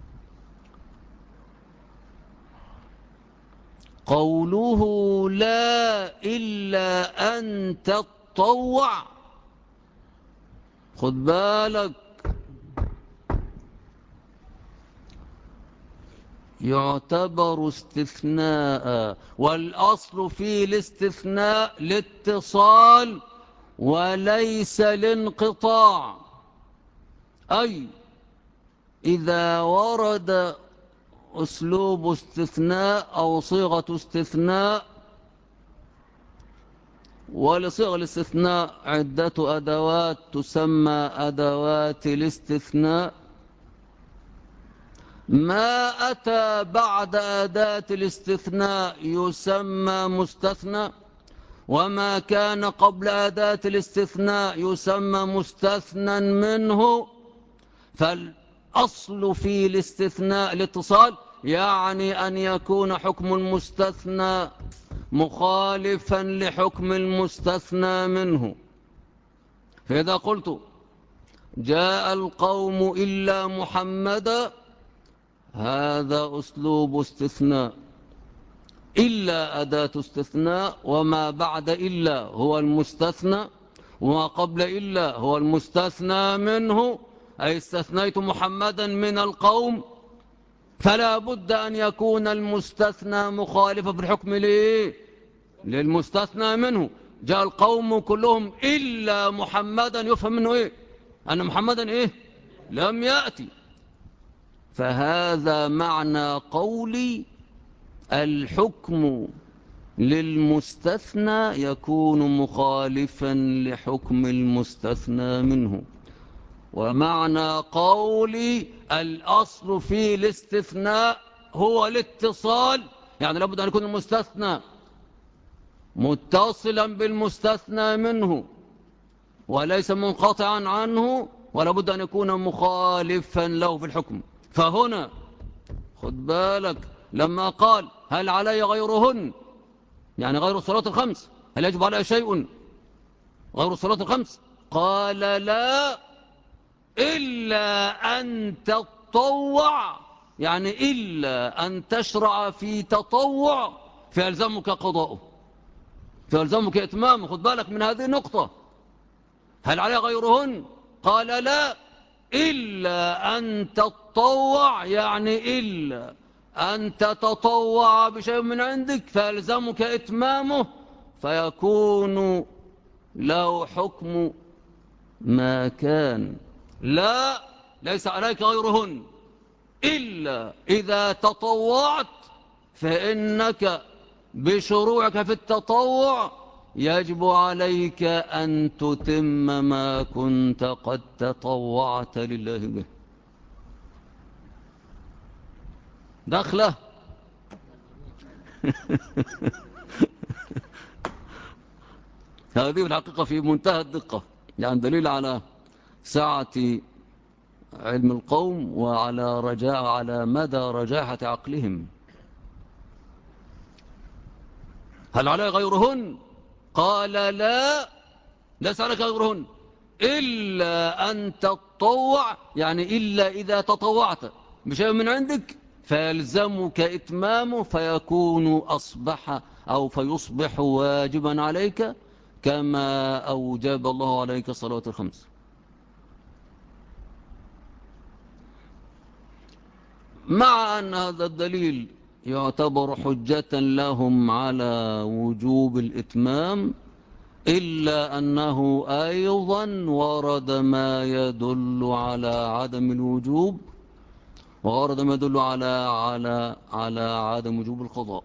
قوله لا إلا أن تطوع، خد بالك، يعتبر استثناء، والأصل في الاستثناء الاتصال وليس الانقطاع. أي إذا ورد أسلوب استثناء أو صيغة استثناء، ولصيغة الاستثناء عدة أدوات تسمى أدوات الاستثناء، ما أتى بعد أداة الاستثناء يسمى مستثنى، وما كان قبل أداة الاستثناء يسمى مستثنى منه. فالأصل في الاستثناء الاتصال، يعني أن يكون حكم المستثنى مخالفا لحكم المستثنى منه. فإذا قلت جاء القوم إلا محمدا، هذا أسلوب استثناء، إلا أداة استثناء، وما بعد إلا هو المستثنى، وما قبل إلا هو المستثنى منه. أي استثنيت محمدا من القوم، فلا بد أن يكون المستثنى مخالفا في الحكم للمستثنى منه. جاء القوم كلهم إلا محمدا، يفهم منه إيه؟ أن محمدا إيه؟ لم يأتي. فهذا معنى قولي الحكم للمستثنى يكون مخالفا لحكم المستثنى منه. ومعنى قولي الأصل في الاستثناء هو الاتصال، يعني لابد أن يكون المستثنى متصلا بالمستثنى منه وليس منقطعا عنه، ولابد أن يكون مخالفا له في الحكم. فهنا خد بالك لما قال هل علي غيرهن، يعني غير الصلاة الخمس، هل يجب علي شيء غير الصلاة الخمس؟ قال لا، إلا أن تتطوع، يعني إلا أن تشرع في تطوع فيلزمك قضاؤه، فيلزمك إتمامه. خد بالك من هذه النقطة. هل علي غيرهن؟ قال لا، إلا أن تتطوع، يعني إلا أن تتطوع بشيء من عندك فيلزمك إتمامه، فيكون له حكم ما كان. لا، ليس عليك غيرهن، إلا إذا تطوعت فإنك بشروعك في التطوع يجب عليك أن تتم ما كنت قد تطوعت لله به. دخله. هذه الحقيقة في منتهى الدقة، يعني دليل على سعة علم القوم على مدى رجاحة عقلهم. هل علي غيرهن؟ قال لا، ليس عليك غيرهن، إلا أن تتطوع، يعني إلا إذا تطوعت بشيء من عندك فيلزمك إتمامه، فيكون أصبح أو فيصبح واجبا عليك كما أوجب الله عليك الصلاة الخمس. مع أن هذا الدليل يعتبر حجة لهم على وجوب الإتمام، إلا أنه أيضا ورد ما يدل على عدم الوجوب، وورد ما يدل على عدم وجوب القضاء.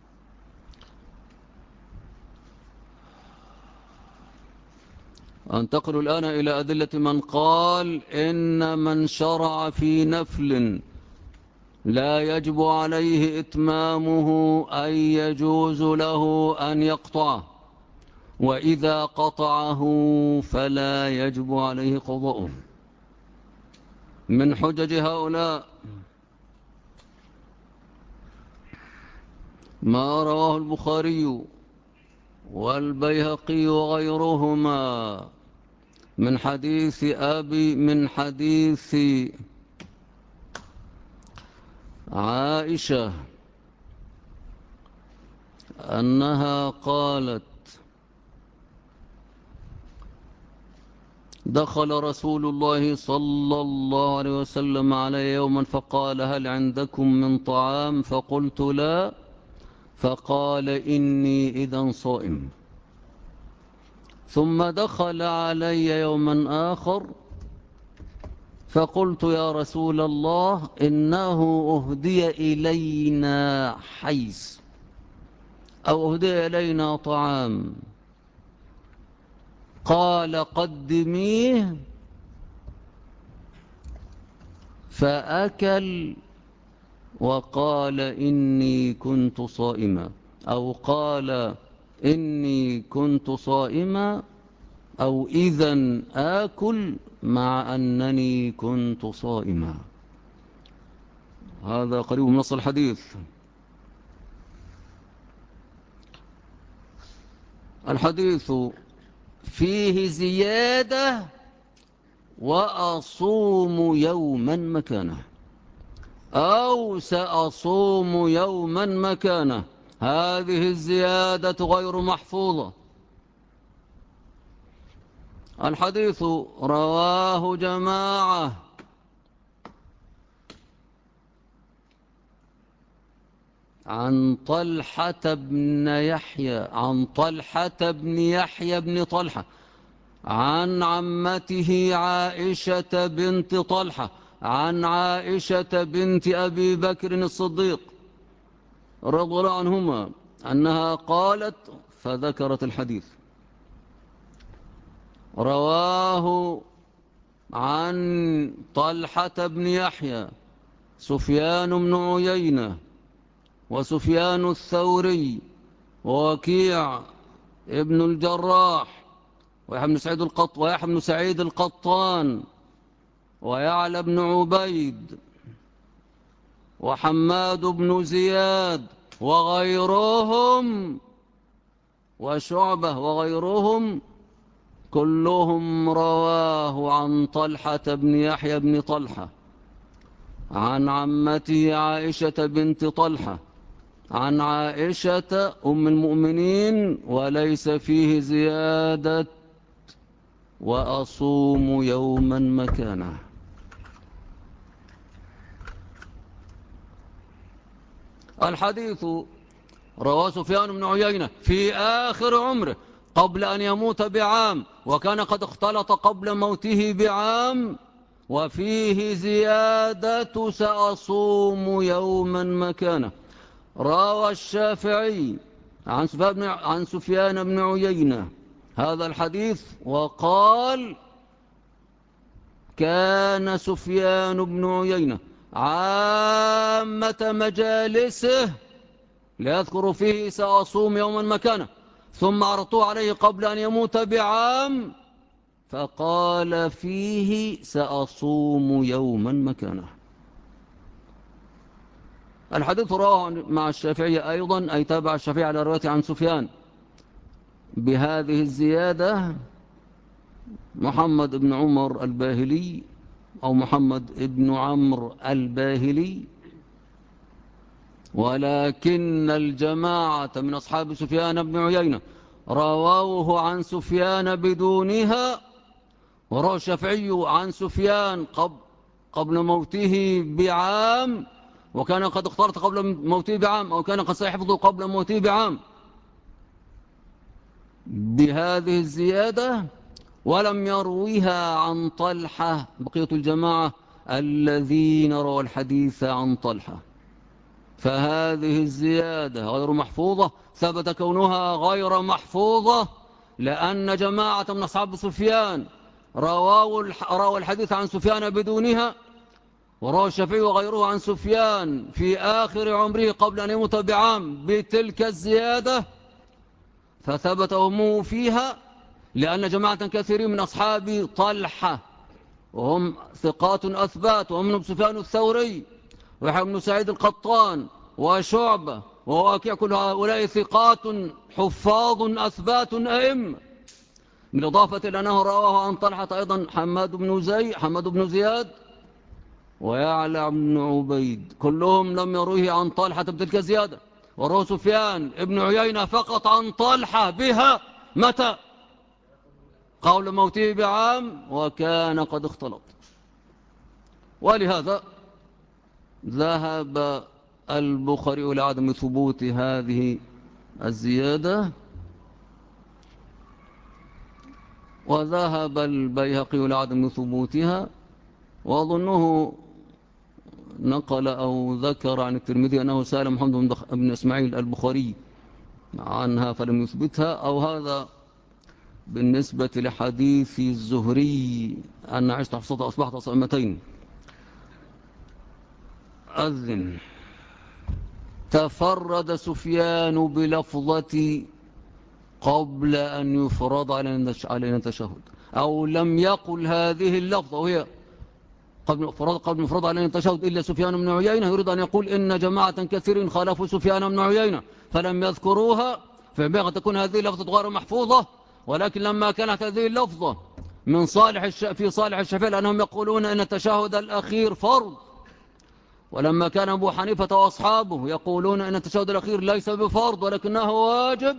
أنتقل الآن إلى أدلة من قال إن من شرع في نفل لا يجب عليه إتمامه، أي يجوز له أن يقطعه، وإذا قطعه فلا يجب عليه قضاؤه. من حجج هؤلاء ما رواه البخاري والبيهقي وغيرهما من حديث عائشة أنها قالت دخل رسول الله صلى الله عليه وسلم علي يوما فقال هل عندكم من طعام؟ فقلت لا، فقال إني إذا صائم. ثم دخل علي يوما آخر فقلت يا رسول الله إنه أهدي إلينا حيس أو أهدي إلينا طعام، قال قدميه، فأكل وقال إني كنت صائما، أو قال إني كنت صائما، أو إذن آكل مع أنني كنت صائما. هذا قريب من نص الحديث. الحديث فيه زيادة وأصوم يوما مكانه، أو سأصوم يوما مكانه. هذه الزيادة غير محفوظة. الحديث رواه جماعة عن طلحة بن يحيى بن طلحة، عن عمته عائشة بنت طلحة، عن عائشة بنت أبي بكر الصديق رضي الله عنهما أنها قالت، فذكرت الحديث. رواه عن طلحة بن يحيى سفيان بن عيينة وسفيان الثوري ووكيع ابن الجراح ويحيى بن سعيد القطان ويعلى بن عبيد وحماد بن زياد وغيرهم وشعبة وغيرهم، كلهم رواه عن طلحة بن يحيى بن طلحة عن عمته عائشة بنت طلحة عن عائشة أم المؤمنين، وليس فيه زيادة وأصوم يوما مكانه. الحديث رواه سفيان بن عيينة في آخر عمره قبل أن يموت بعام، وكان قد اختلط قبل موته بعام، وفيه زيادة سأصوم يوما مكانه. روى الشافعي عن سفيان بن عيينة هذا الحديث وقال: كان سفيان بن عيينة عامة مجالسه ليذكر فيه سأصوم يوما مكانه، ثم عرضوا عليه قبل أن يموت بعام فقال فيه سأصوم يوما مكانه. الحديث رواه مع الشافعي أيضا، أي تابع الشافعي على روايته عن سفيان بهذه الزيادة محمد بن عمر الباهلي أو محمد بن عمرو الباهلي، ولكن الجماعة من أصحاب سفيان بن عيينة رواه عن سفيان بدونها. وروى الشافعي عن سفيان قبل موته بعام، وكان قد اختلط قبل موته بعام، أو كان قد سيحفظه قبل موته بعام بهذه الزيادة، ولم يرويها عن طلحة بقية الجماعة الذين رووا الحديث عن طلحة. فهذه الزيادة غير محفوظة. ثبت كونها غير محفوظة لأن جماعة من أصحاب سفيان رووا الحديث عن سفيان بدونها، وروى الشافعي وغيره عن سفيان في آخر عمره قبل أن يموت بعام بتلك الزيادة، فثبت أمه فيها لأن جماعة كثيرين من أصحاب طلحة وهم ثقات أثبات، ومنهم سفيان الثوري ويحيى بن سعيد القطان وشعبة وواكيع، كل هؤلاء ثقات حفاظ أثبات أئمة، بالإضافة إلى أنه رواه عن طلحة أيضا حماد بن زياد ويعلى بن عبيد، كلهم لم يروه عن طلحة بتلك الزيادة. وروى سفيان ابن عيينة فقط عن طلحة بها متى؟ قول موته بعام، وكان قد اختلط. ولهذا ذهب البخاري إلى عدم ثبوت هذه الزيادة، وذهب البيهقي إلى عدم ثبوتها، وأظنه نقل أو ذكر عن الترمذي أنه سأل محمد بن إسماعيل البخاري عنها فلم يثبتها، أو هذا بالنسبة لحديث الزهري أن عشت حفصة أصبحت صائمتين. أذن. تفرد سفيان بلفظة قبل أن يفرض علينا التشهد، أو لم يقل هذه اللفظة وهي قبل يفرض علينا التشهد إلا سفيان بن عيينة، يريد أن يقول إن جماعة كثيرين خالفوا سفيان بن عيينة فلم يذكروها، فينبغي أن تكون هذه اللفظة غير محفوظة. ولكن لما كانت هذه اللفظة في صالح الشافعي لأنهم يقولون إن التشهد الأخير فرض، ولما كان أبو حنيفة وأصحابه يقولون إن التشهد الأخير ليس بفرض ولكنه واجب،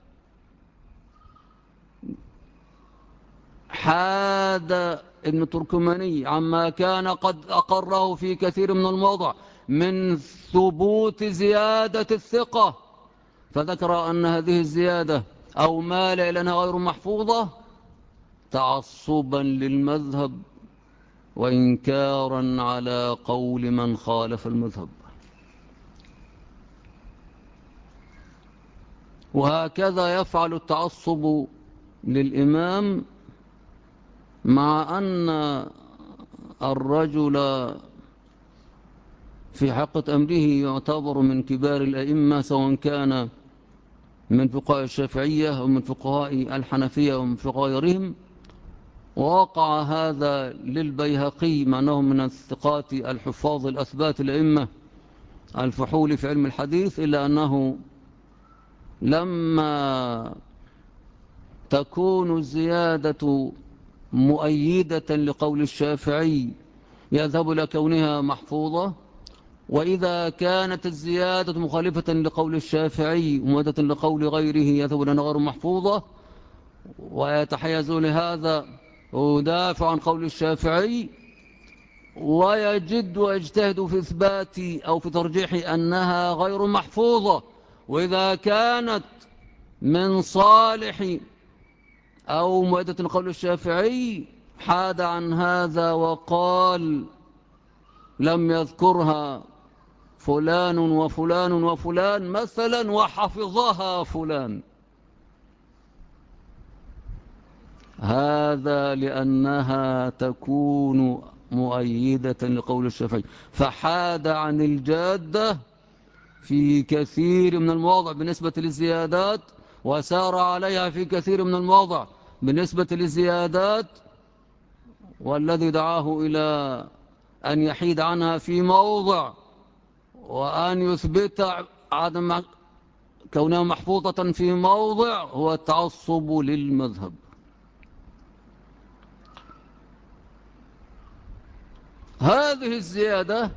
حاد ابن تركماني عما كان قد أقره في كثير من المواضع من ثبوت زيادة الثقة، فذكر أن هذه الزيادة أو مال إلى أنها غير محفوظة تعصبا للمذهب وإنكارا على قول من خالف المذهب. وهكذا يفعل التعصب للإمام، مع أن الرجل في حقة أمره يعتبر من كبار الأئمة، سواء كان من فقهاء الشافعية أو من فقهاء الحنفية أو من فقهاء غيرهم. ووقع هذا للبيهقي مع أنه من الثقات الحفاظ الأثبات الأئمة الفحول في علم الحديث، إلا أنه لما تكون الزيادة مؤيدة لقول الشافعي يذهب إلى كونها محفوظة، وإذا كانت الزيادة مخالفة لقول الشافعي ومؤيدة لقول غيره يذهب إلى غير محفوظة، ويتحيز لهذا ويدافع عن قول الشافعي ويجد ويجتهد في إثبات أو في ترجيح أنها غير محفوظة. وإذا كانت من صالح أو مؤيدة لقول الشافعي حاد عن هذا وقال لم يذكرها فلان وفلان وفلان مثلا وحفظها فلان، هذا لأنها تكون مؤيدة لقول الشافعي، فحاد عن الجادة في كثير من المواضع بالنسبة للزيادات، وسار عليها في كثير من المواضع بالنسبة للزيادات، والذي دعاه إلى أن يحيد عنها في موضع وأن يثبت عدم كونها محفوظة في موضع هو التعصب للمذهب. هذه الزيادة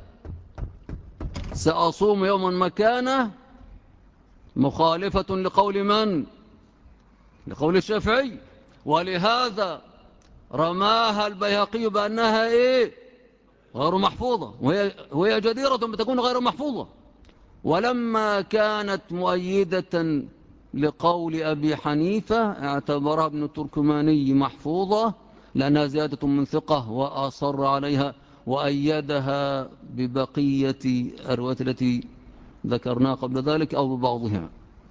سأصوم يوما مكانه مخالفة لقول من؟ لقول الشافعي، ولهذا رماها البيهقي بأنها غير محفوظة، وهي جديرة بتكون غير محفوظة. ولما كانت مؤيدة لقول أبي حنيفة اعتبرها ابن التركماني محفوظة لأنها زيادة من ثقة، وأصر عليها وأيدها ببقية الروايات التي ذكرناها قبل ذلك أو ببعضها.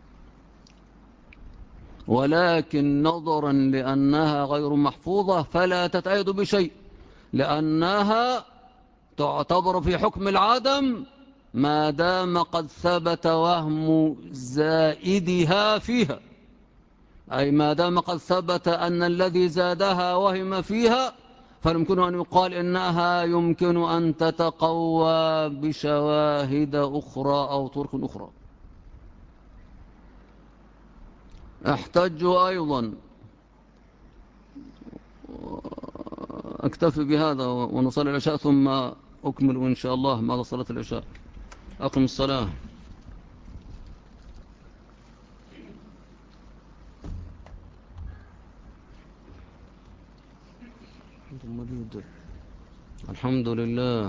ولكن نظرا لأنها غير محفوظة فلا تتأيد بشيء، لأنها تعتبر في حكم العدم ما دام قد ثبت وهم زائدها فيها، أي ما دام قد ثبت أن الذي زادها وهم فيها، فيمكن أن يقال إنها يمكن أن تتقوى بشواهد أخرى أو طرق أخرى. احتج أيضا. أكتفي بهذا ونصلي العشاء ثم أكمل إن شاء الله بعد صلاة العشاء. أقم الصلاة. الحمد لله،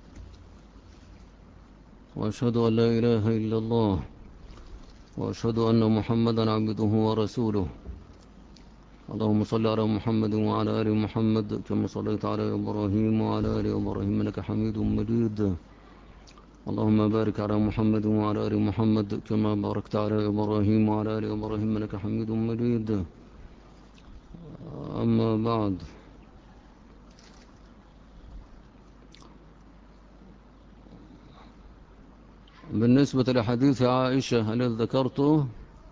وأشهد أن لا إله إلا الله، وأشهد أن محمدا عبده ورسوله. اللهم صل على محمد وعلى آل محمد كما صليت على إبراهيم وعلى آل إبراهيم إنك حميد مجيد. اللهم بارك على محمد وعلى آل محمد كما باركت على إبراهيم وعلى آل إبراهيم إنك حميد مجيد. أما بعد، بالنسبة لحديث عائشة الذي ذكرته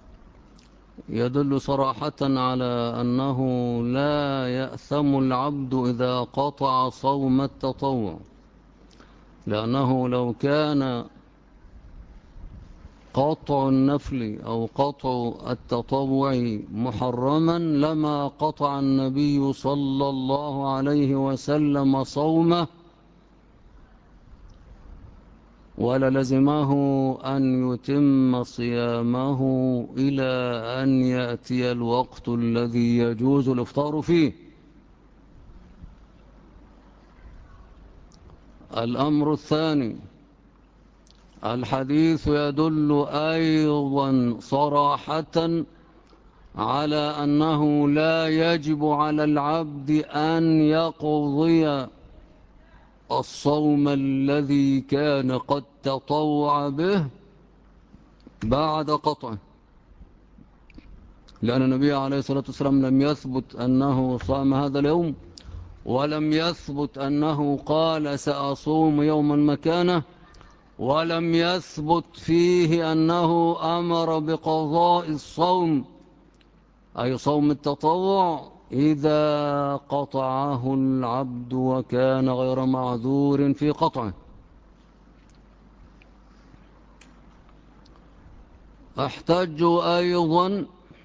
يدل صراحة على أنه لا يأثم العبد إذا قطع صوم التطوع، لأنه لو كان قطع النفل أو قطع التطوع محرما لما قطع النبي صلى الله عليه وسلم صومه، وللزمه أن يتم صيامه إلى أن يأتي الوقت الذي يجوز الإفطار فيه. الأمر الثاني، الحديث يدل أيضا صراحة على أنه لا يجب على العبد أن يقضي الصوم الذي كان قد تطوع به بعد قطعه، لأن النبي عليه الصلاة والسلام لم يثبت أنه صام هذا اليوم، ولم يثبت أنه قال سأصوم يوما مكانه، ولم يثبت فيه أنه أمر بقضاء الصوم أي صوم التطوع إذا قطعه العبد وكان غير معذور في قطعه. احتج أيضا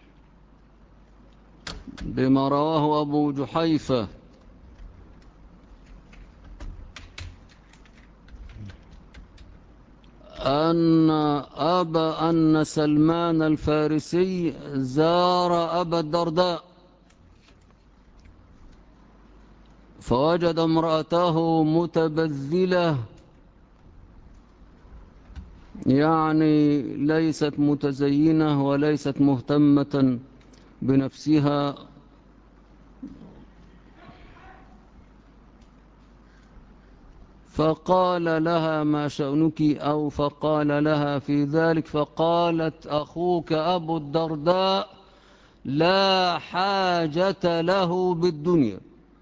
بما رواه أبو جحيفة أن سلمان الفارسي زار أبا الدرداء فوجد امرأته متبذلة، يعني ليست متزينة وليست مهتمة بنفسها، فقال لها ما شأنك أو فقال لها في ذلك، فقالت أخوك أبو الدرداء لا حاجة له بالدنيا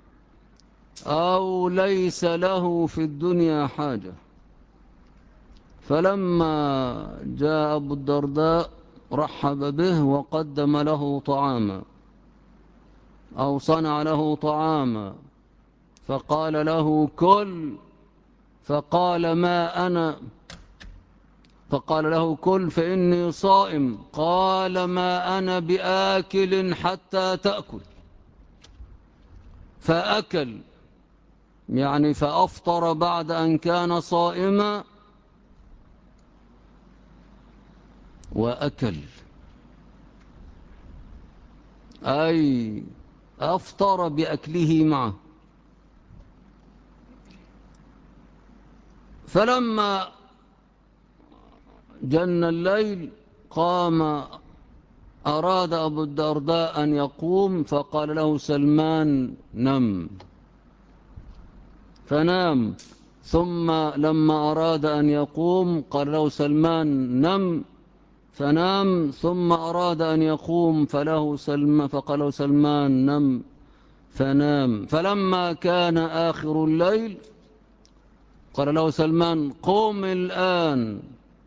أو ليس له في الدنيا حاجة. فلما جاء أبو الدرداء رحب به وقدم له طعاما أو صنع له طعاما، فقال له كل، فقال له كل فإني صائم، قال ما أنا بآكل حتى تأكل، فأكل يعني فأفطر بعد أن كان صائما وأكل، أي أفطر بأكله معه. فلما جن الليل قام، أراد أبو الدرداء أن يقوم فقال له سلمان نم، فنام. ثم لما أراد أن يقوم قال له سلمان نم، فنام. ثم أراد أن يقوم فقال له سلمان نم، فنام. فلما كان آخر الليل قال له سلمان قم الآن،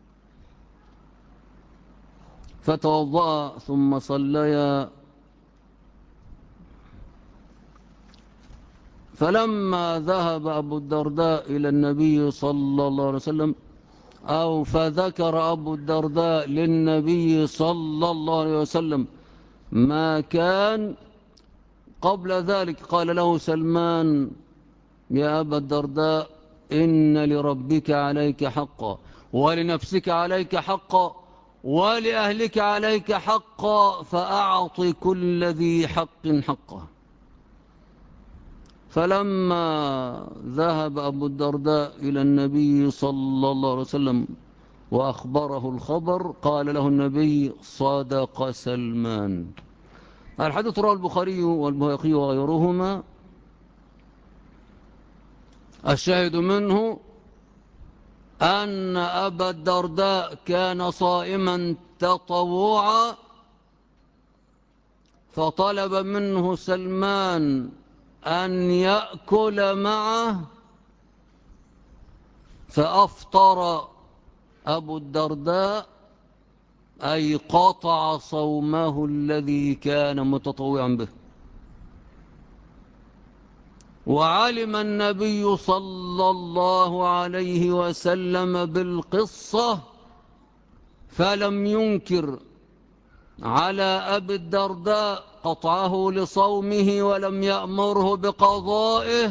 فتوضأ ثم صليا. فلما ذهب أبو الدرداء إلى النبي صلى الله عليه وسلم فذكر أبو الدرداء للنبي صلى الله عليه وسلم ما كان قبل ذلك، قال له سلمان يا أبا الدرداء إن لربك عليك حقا، ولنفسك عليك حقا، ولأهلك عليك حقا، فأعط كل ذي حق حقه. فلما ذهب أبو الدرداء إلى النبي صلى الله عليه وسلم وأخبره الخبر قال له النبي صدق سلمان. الحديث رواه البخاري والبيهقي وغيرهما. الشاهد منه أن أبا الدرداء كان صائما تطوعا، فطلب منه سلمان أن يأكل معه، فأفطر أبو الدرداء أي قطع صومه الذي كان متطوعا به. وعلم النبي صلى الله عليه وسلم بالقصة فلم ينكر على أبي الدرداء قطعه لصومه ولم يأمره بقضائه،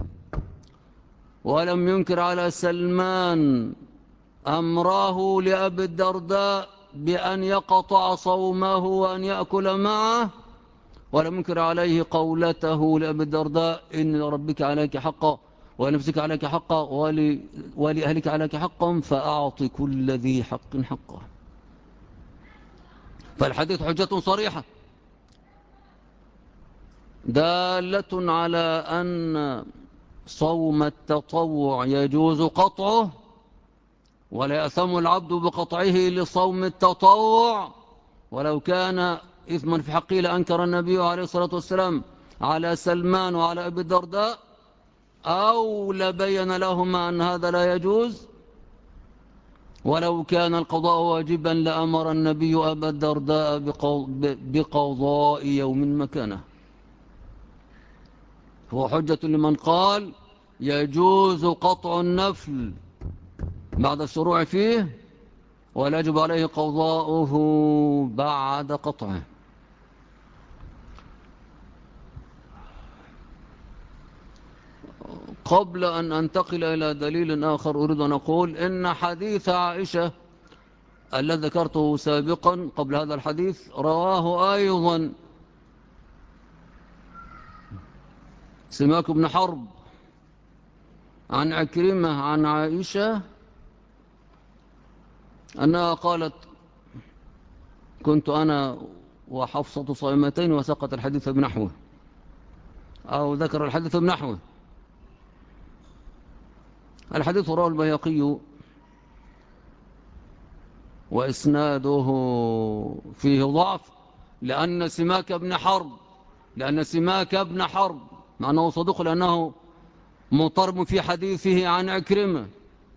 ولم ينكر على سلمان أمره لأبي الدرداء بأن يقطع صومه وأن يأكل معه، ولم ينكر عليه قولته لأبي الدرداء إن لربك عليك حقا ولنفسك عليك حقا ولأهلك عليك حقا فأعط كل ذي حق حقه. فالحديث حجة صريحة دالة على أن صوم التطوع يجوز قطعه، ولا يأثم العبد بقطعه لصوم التطوع ولو كان إثما في حقه. لأنكر النبي عليه الصلاة والسلام على سلمان وعلى أبي الدرداء أو لبين لهما أن هذا لا يجوز. ولو كان القضاء واجبا لأمر النبي أبا الدرداء بقضاء يوم مكانه. هو حجة لمن قال يجوز قطع النفل بعد الشروع فيه ولا يجب عليه قضاؤه بعد قطعه. قبل أن أنتقل إلى دليل آخر أريد أن أقول إن حديث عائشة الذي ذكرته سابقا قبل هذا الحديث رواه أيضا سماك بن حرب عن عكرمة عن عائشة أنها قالت كنت أنا وحفصة صائمتين وسقط الحديث بنحوه، أو ذكر الحديث بنحوه. الحديث رواه البيهقي وإسناده فيه ضعف لأن سماك بن حرب مع أنه صدوق لأنه مضطرب في حديثه عن عكرمة،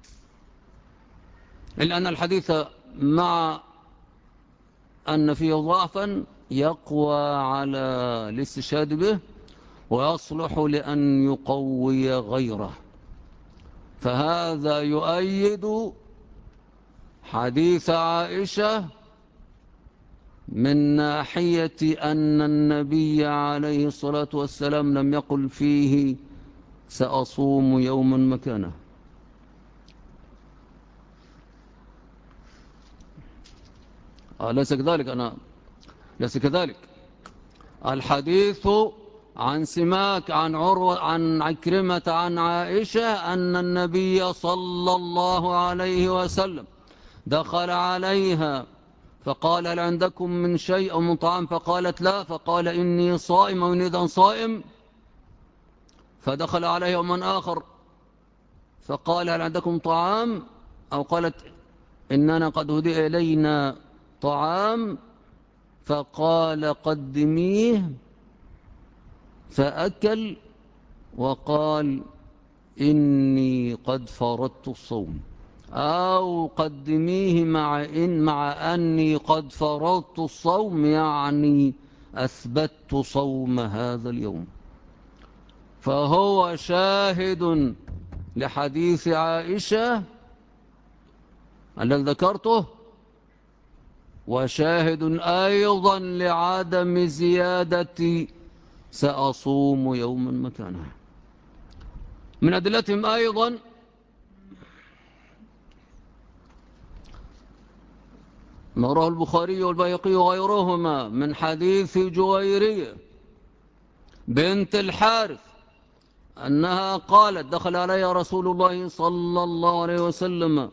إلا أن الحديث مع أن فيه ضعفا يقوى على الاستشهاد به ويصلح لأن يقوي غيره. فهذا يؤيد حديث عائشة من ناحية أن النبي عليه الصلاة والسلام لم يقل فيه سأصوم يوما مكانه. ليس كذلك. الحديث عن سماك عن عروة عن عكرمة عن عائشة أن النبي صلى الله عليه وسلم دخل عليها فقال هل عندكم من شيء أو من طعام؟ فقالت لا، فقال إني صائم أو إني صائم. فدخل عليها من آخر فقال هل عندكم طعام؟ أو قالت إننا قد هدئ إلينا طعام، فقال قدميه، فأكل وقال إني قد فرضت الصوم، أو قدميه مع أني قد فرضت الصوم يعني أثبتت صوم هذا اليوم. فهو شاهد لحديث عائشة الذي ذكرته، وشاهد أيضا لعدم زيادة سأصوم يوما مكانه. من أدلتهم أيضا ما رواه البخاري والبيهقي وغيرهما من حديث جويرية بنت الحارث أنها قالت دخل علي رسول الله صلى الله عليه وسلم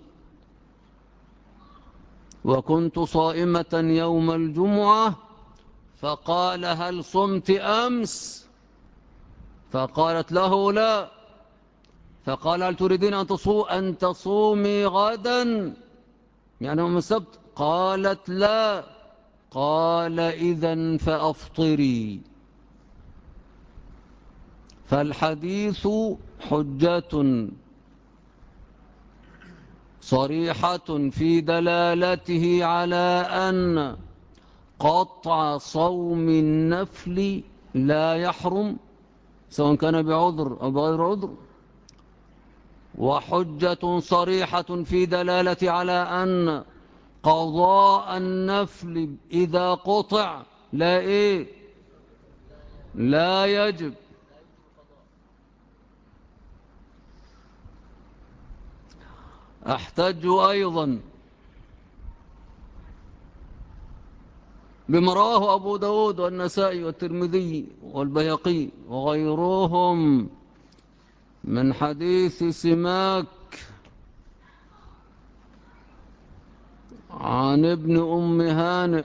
وكنت صائمة يوم الجمعة فقال هل صمت أمس؟ فقالت له لا. فقال هل تريدين أن تصومي غدا يعني يوم السبت؟ قالت لا. قال إذن فأفطري. فالحديث حجة صريحة في دلالته على أن قطع صوم النفل لا يحرم سواء كان بعذر أو بغير عذر، وحجة صريحة في دلالة على أن قضاء النفل إذا قطع لا يجب. أحتج أيضا بما رواه أبو داود والنسائي والترمذي والبيهقي وغيرهم من حديث سماك عن ابن أم هانئ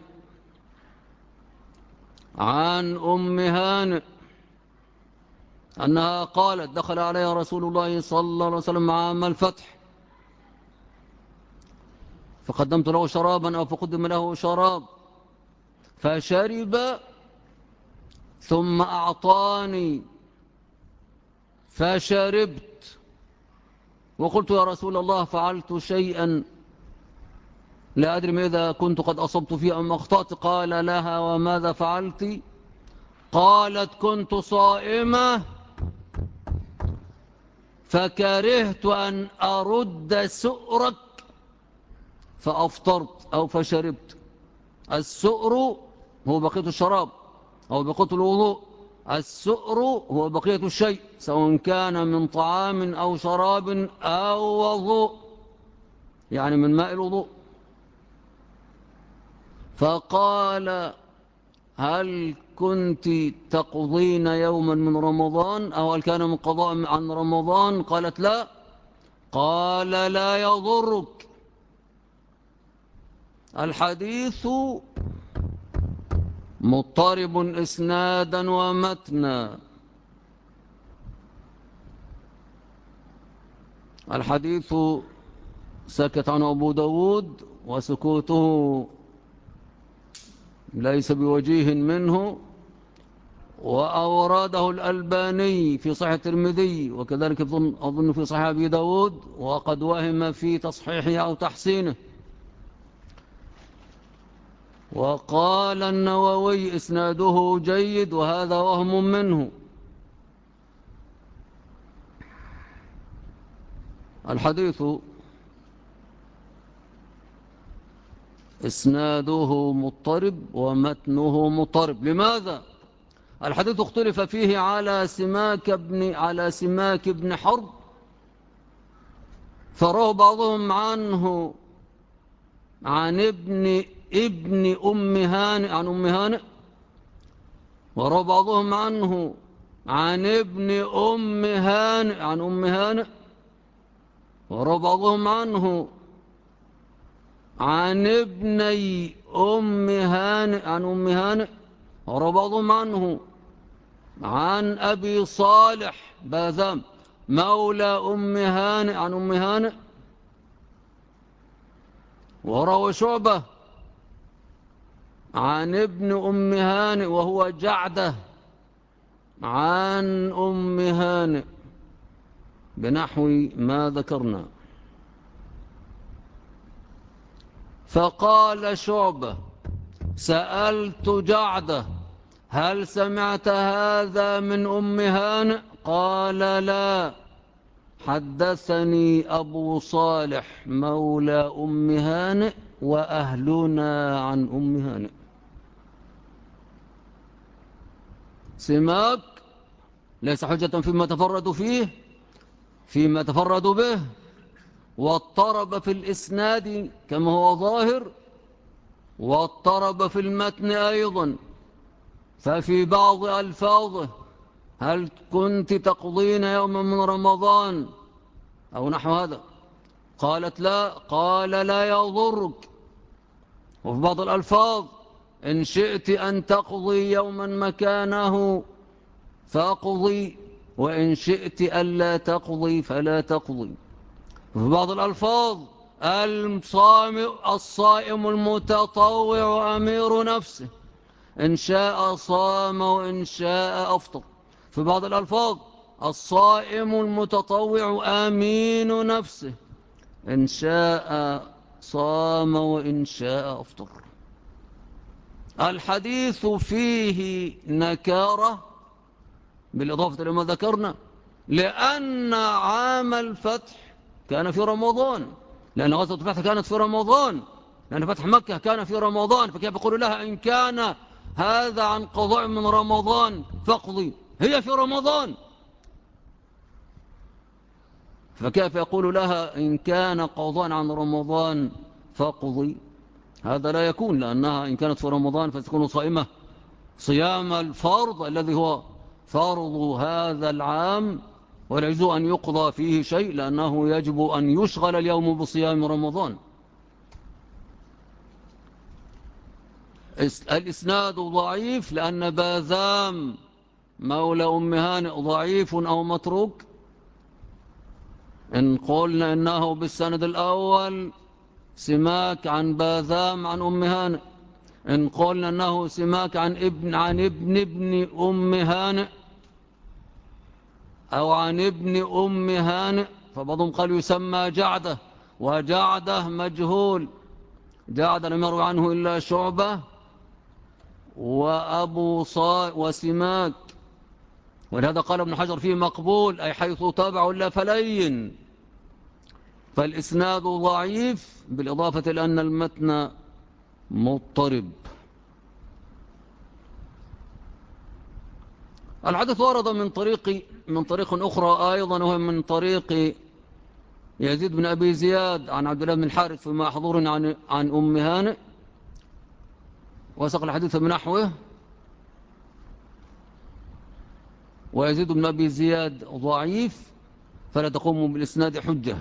عن أم هانئ أنها قالت دخل عليها رسول الله صلى الله عليه وسلم عام الفتح فقدمت له شرابا أو فقدم له شراب فشرب ثم أعطاني فشربت وقلت يا رسول الله فعلت شيئا لا أدري ماذا كنت قد أصبت فيه أم أخطأت. قال لها وماذا فعلت؟ قالت كنت صائمة فكرهت أن أرد سؤرك فأفطرت أو فشربت. السؤر هو بقية الشراب أو بقية الوضوء، السؤر هو بقية الشيء سواء كان من طعام أو شراب أو وضوء، يعني من ماء الوضوء. فقال هل كنت تقضين يوما من رمضان أو هل كان من قضاء عن رمضان؟ قالت لا. قال لا يضرك. الحديث مضطرب إسنادا ومتنا. الحديث سكت عن أبو داود وسكوته ليس بوجيه منه، وأوراده الألباني في صحيح الترمذي وكذلك أظن في صحيح أبي داود، وقد وهم في تصحيحه أو تحسينه. وقال النووي إسناده جيد وهذا وهم منه. الحديث إسناده مضطرب ومتنه مضطرب. لماذا؟ الحديث اختلف فيه على سماك بن حرب، فروى بعضهم عنه عن ابن أم هانئ عن أم هانئ، وروى بعضهم عنه عن ابن أم هانئ عن أم هانئ، وروى بعضهم عنه عن ابني أم هانئ عن أم هانئ، وروى بعضهم عنه عن أبي صالح باذام مولى أم هانئ عن أم هانئ، وروى شعبة عن ابن أم هانئ وهو جعدة عن أم هانئ بنحو ما ذكرنا. فقال شعبة سألت جعدة هل سمعت هذا من أم هانئ؟ قال لا، حدثني أبو صالح مولى أم هانئ وأهلنا عن أم هانئ. سماك ليس حجة فيما تفرد به، واضطرب في الإسناد كما هو ظاهر، واضطرب في المتن أيضا. ففي بعض ألفاظه هل كنت تقضين يوما من رمضان أو نحو هذا؟ قالت لا. قال لا يضرك. وفي بعض الألفاظ إن شئت أن تقضي يوما مكانه فأقضي، وإن شئت ألا تقضي فلا تقضي. وفي بعض الألفاظ الصائم المتطوع أمير نفسه، إن شاء صام وإن شاء أفطر. في بعض الألفاظ الصائم المتطوع أمين نفسه، إن شاء صام وإن شاء أفطر. الحديث فيه نكارة بالإضافة لما ذكرنا، لأن عام الفتح كان في رمضان، لأن غزوة الفتح كانت في رمضان، لأن فتح مكة كان في رمضان، فكيف يقول لها إن كان هذا عن قضاء من رمضان فاقضي، هي في رمضان، فكيف يقول لها إن كان قضاء عن رمضان فاقضي؟ هذا لا يكون، لأنها إن كانت في رمضان فتكون صائمة صيام الفرض الذي هو فرض هذا العام، ولا يجوز أن يقضى فيه شيء، لأنه يجب أن يشغل اليوم بصيام رمضان. الإسناد ضعيف لأن باذام مولى أم هانئ ضعيف أو متروك. إن قلنا إنه بالسند الأول سماك عن باذام عن أم هانئ، إن قلنا أنه سماك عن ابن أم هانئ أو عن ابن أم هانئ، فبعضهم قال يسمى جعدة، وجعدة مجهول، جعدة لم يروي عنه إلا شعبة وأبو وسماك، ولهذا قال ابن حجر فيه مقبول، أي حيث تابع لا فلين. فالإسناد ضعيف بالإضافة لأن المتن مضطرب. الحديث ورد من طريق أخرى أيضا، وهو من طريق يزيد بن أبي زياد عن عبد الله بن الحارث فيما حضور عن أم هانئ، وسق الحديث بنحوه. ويزيد بن أبي زياد ضعيف فلا تقوم بالإسناد حجة.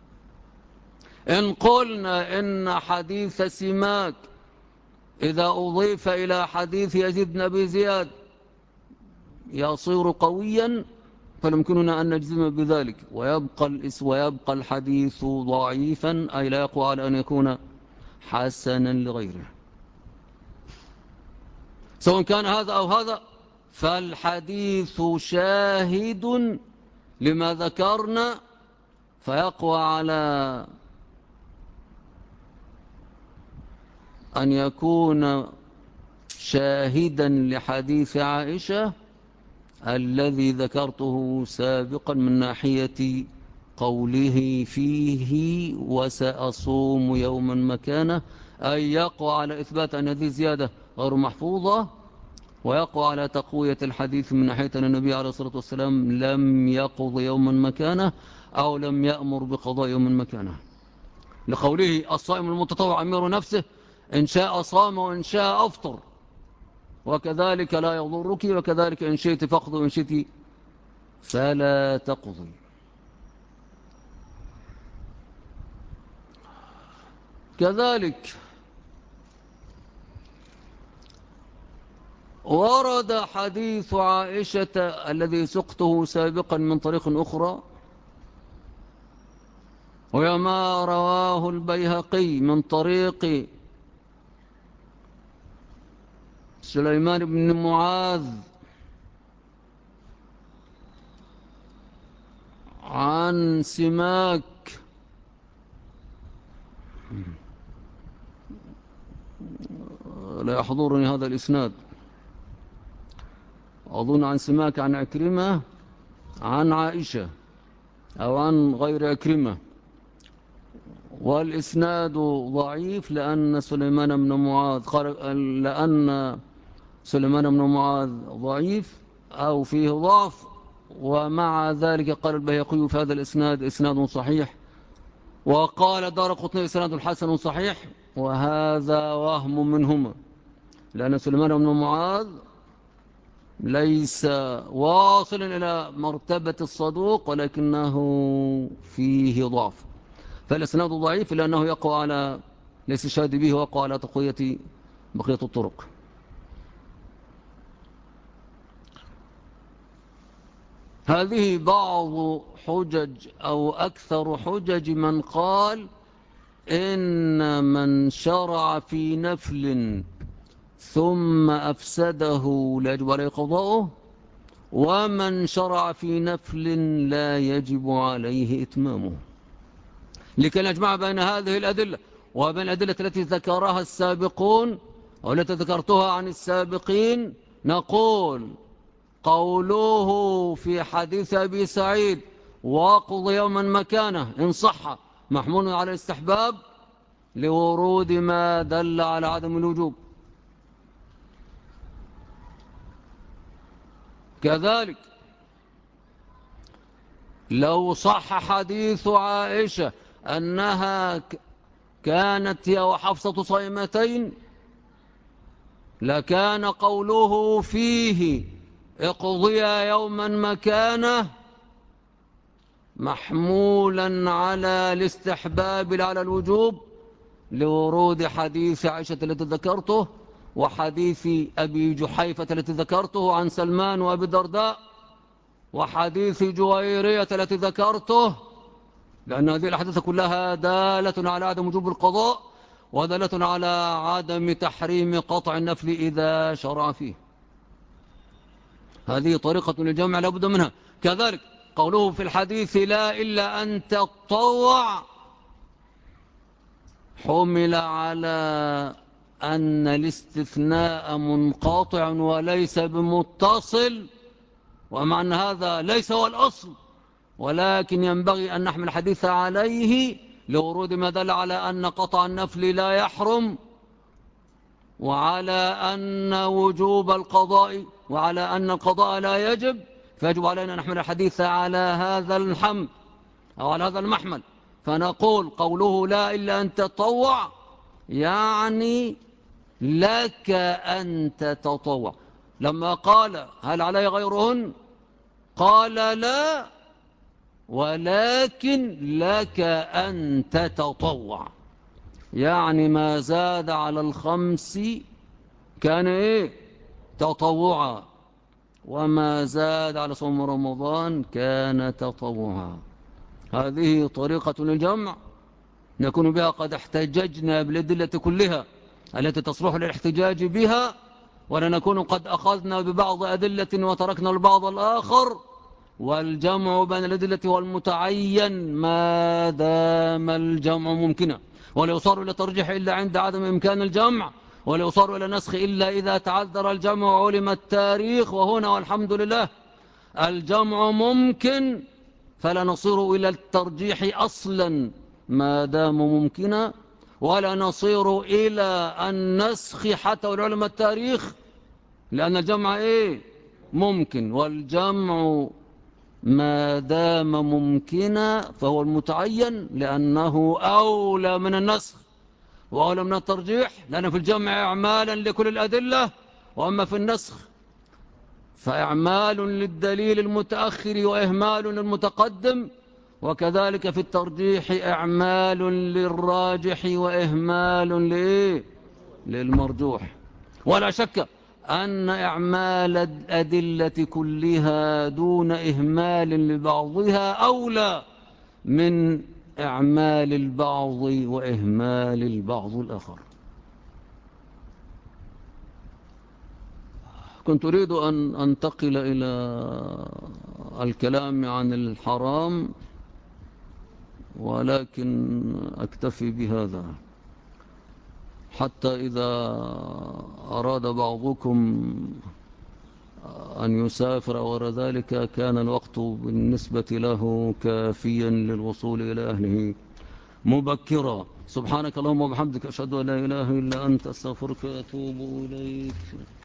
إن قلنا إن حديث سماك إذا أضيف إلى حديث يزيد بن أبي زياد يصير قويا، فيمكننا أن نجزم بذلك، ويبقى الحديث ضعيفا، أي لا يقوى على أن يكون حسنا لغيره. سواء كان هذا أو هذا فالحديث شاهد لما ذكرنا، فيقوى على أن يكون شاهدا لحديث عائشة الذي ذكرته سابقا من ناحية قوله فيه وسأصوم يوما مكانه، أي يقوى على إثبات أن هذه زيادة غير محفوظة، ويقوى على تقوية الحديث من ناحية أن النبي عليه الصلاة والسلام لم يقض يوما مكانه أو لم يأمر بقضاء يوم مكانه، لقوله الصائم المتطوع أمير نفسه، إن شاء صام وإن شاء أفطر، وكذلك لا يضرك، وكذلك إن شئت فاقضي وإن شئت فلا تقضي. كذلك ورد حديث عائشة الذي سقته سابقا من طريق أخرى، وما رواه البيهقي من طريق سليمان بن معاذ عن سماك لا يحضرني هذا الإسناد، أظن عن سماك عن عكرمة عن عائشة أو عن غير عكرمة، والإسناد ضعيف لأن سليمان بن معاذ ضعيف أو فيه ضعف، ومع ذلك قال البيهقي في هذا الإسناد إسناد صحيح، وقال دارقطني إسناد حسن صحيح، وهذا وهم منهما، لأن سليمان بن معاذ ليس واصلا إلى مرتبة الصدوق، ولكنه فيه ضعف، فالإسناد ضعيف لأنه يقوى على الاستشهاد به، ويقوى على تقوية بقية الطرق. هذه بعض حجج أو أكثر حجج من قال إن من شرع في نفل ثم أفسده لا يجب عليه قضاؤه، ومن شرع في نفل لا يجب عليه إتمامه. لكي نجمع بين هذه الأدلة وبين الأدلة التي ذكرها السابقون أو التي ذكرتها عن السابقين. نقول قوله في حديث أبي سعيد واقض يوما مكانه إن صح محمول على الاستحباب لورود ما دل على عدم الوجوب. كذلك لو صح حديث عائشة أنها كانت هي وحفصة صائمتين لكان قوله فيه اقضيا يوما مكانه محمولا على الاستحباب على الوجوب لورود حديث عائشة التي ذكرته وحديث أبي جحيفة التي ذكرته عن سلمان وأبي الدرداء وحديث جويرية التي ذكرته، لأن هذه الأحاديث كلها دالة على عدم وجوب القضاء ودالة على عدم تحريم قطع النفل إذا شرع فيه. هذه طريقة للجمع لا بد منها. كذلك قوله في الحديث لا إلا أن تطوع حمل على أن الاستثناء منقطع وليس بمتصل، ومع أن هذا ليس هو الأصل، ولكن ينبغي أن نحمل الحديث عليه لورود ما دل على أن قطع النفل لا يحرم وعلى أن وجوب القضاء وعلى أن القضاء لا يجب، فيجب علينا أن نحمل الحديث على هذا الحمل أو على هذا المحمل. فنقول قوله لا إلا أن تطوع يعني لك أن تتطوع. لما قال هل علي غيرهن قال لا ولكن لك أن تتطوع، يعني ما زاد على الخمس كان إيه تطوعا وما زاد على صوم رمضان كان تطوعا. هذه طريقة للجمع نكون بها قد احتججنا بالأدلة كلها التي تصلح للاحتجاج بها، ولا نكون قد أخذنا ببعض أدلة وتركنا البعض الآخر. والجمع بين الأدلة والمتعين ما دام الجمع ممكنا، ولا يصار إلى ترجيح إلا عند عدم إمكان الجمع، ولا يصار إلى نسخ إلا إذا تعذر الجمع وعلم التاريخ. وهنا والحمد لله الجمع ممكن، فلا نصير إلى الترجيح أصلا ما دام ممكنا، ولا نصير إلى النسخ حتى ولعلم التاريخ، لأن الجمع إيه ممكن، والجمع ما دام ممكنا فهو المتعين لأنه أولى من النسخ وأولى من الترجيح، لأن في الجمع إعمالا لكل الأدلة، وأما في النسخ فإعمال للدليل المتأخر وإهمال للمتقدم، وكذلك في الترجيح إعمال للراجح وإهمال للمرجوح. ولا شك أن إعمال الأدلة كلها دون إهمال لبعضها أولى من إعمال البعض وإهمال البعض الآخر. كنت أريد أن أنتقل إلى الكلام عن الحرام، ولكن أكتفي بهذا حتى إذا أراد بعضكم أن يسافر غير ذلك كان الوقت بالنسبة له كافيا للوصول إلى أهله مبكرا. سبحانك اللهم وبحمدك أشهد أن لا إله إلا أنت أستغفرك وأتوب إليك.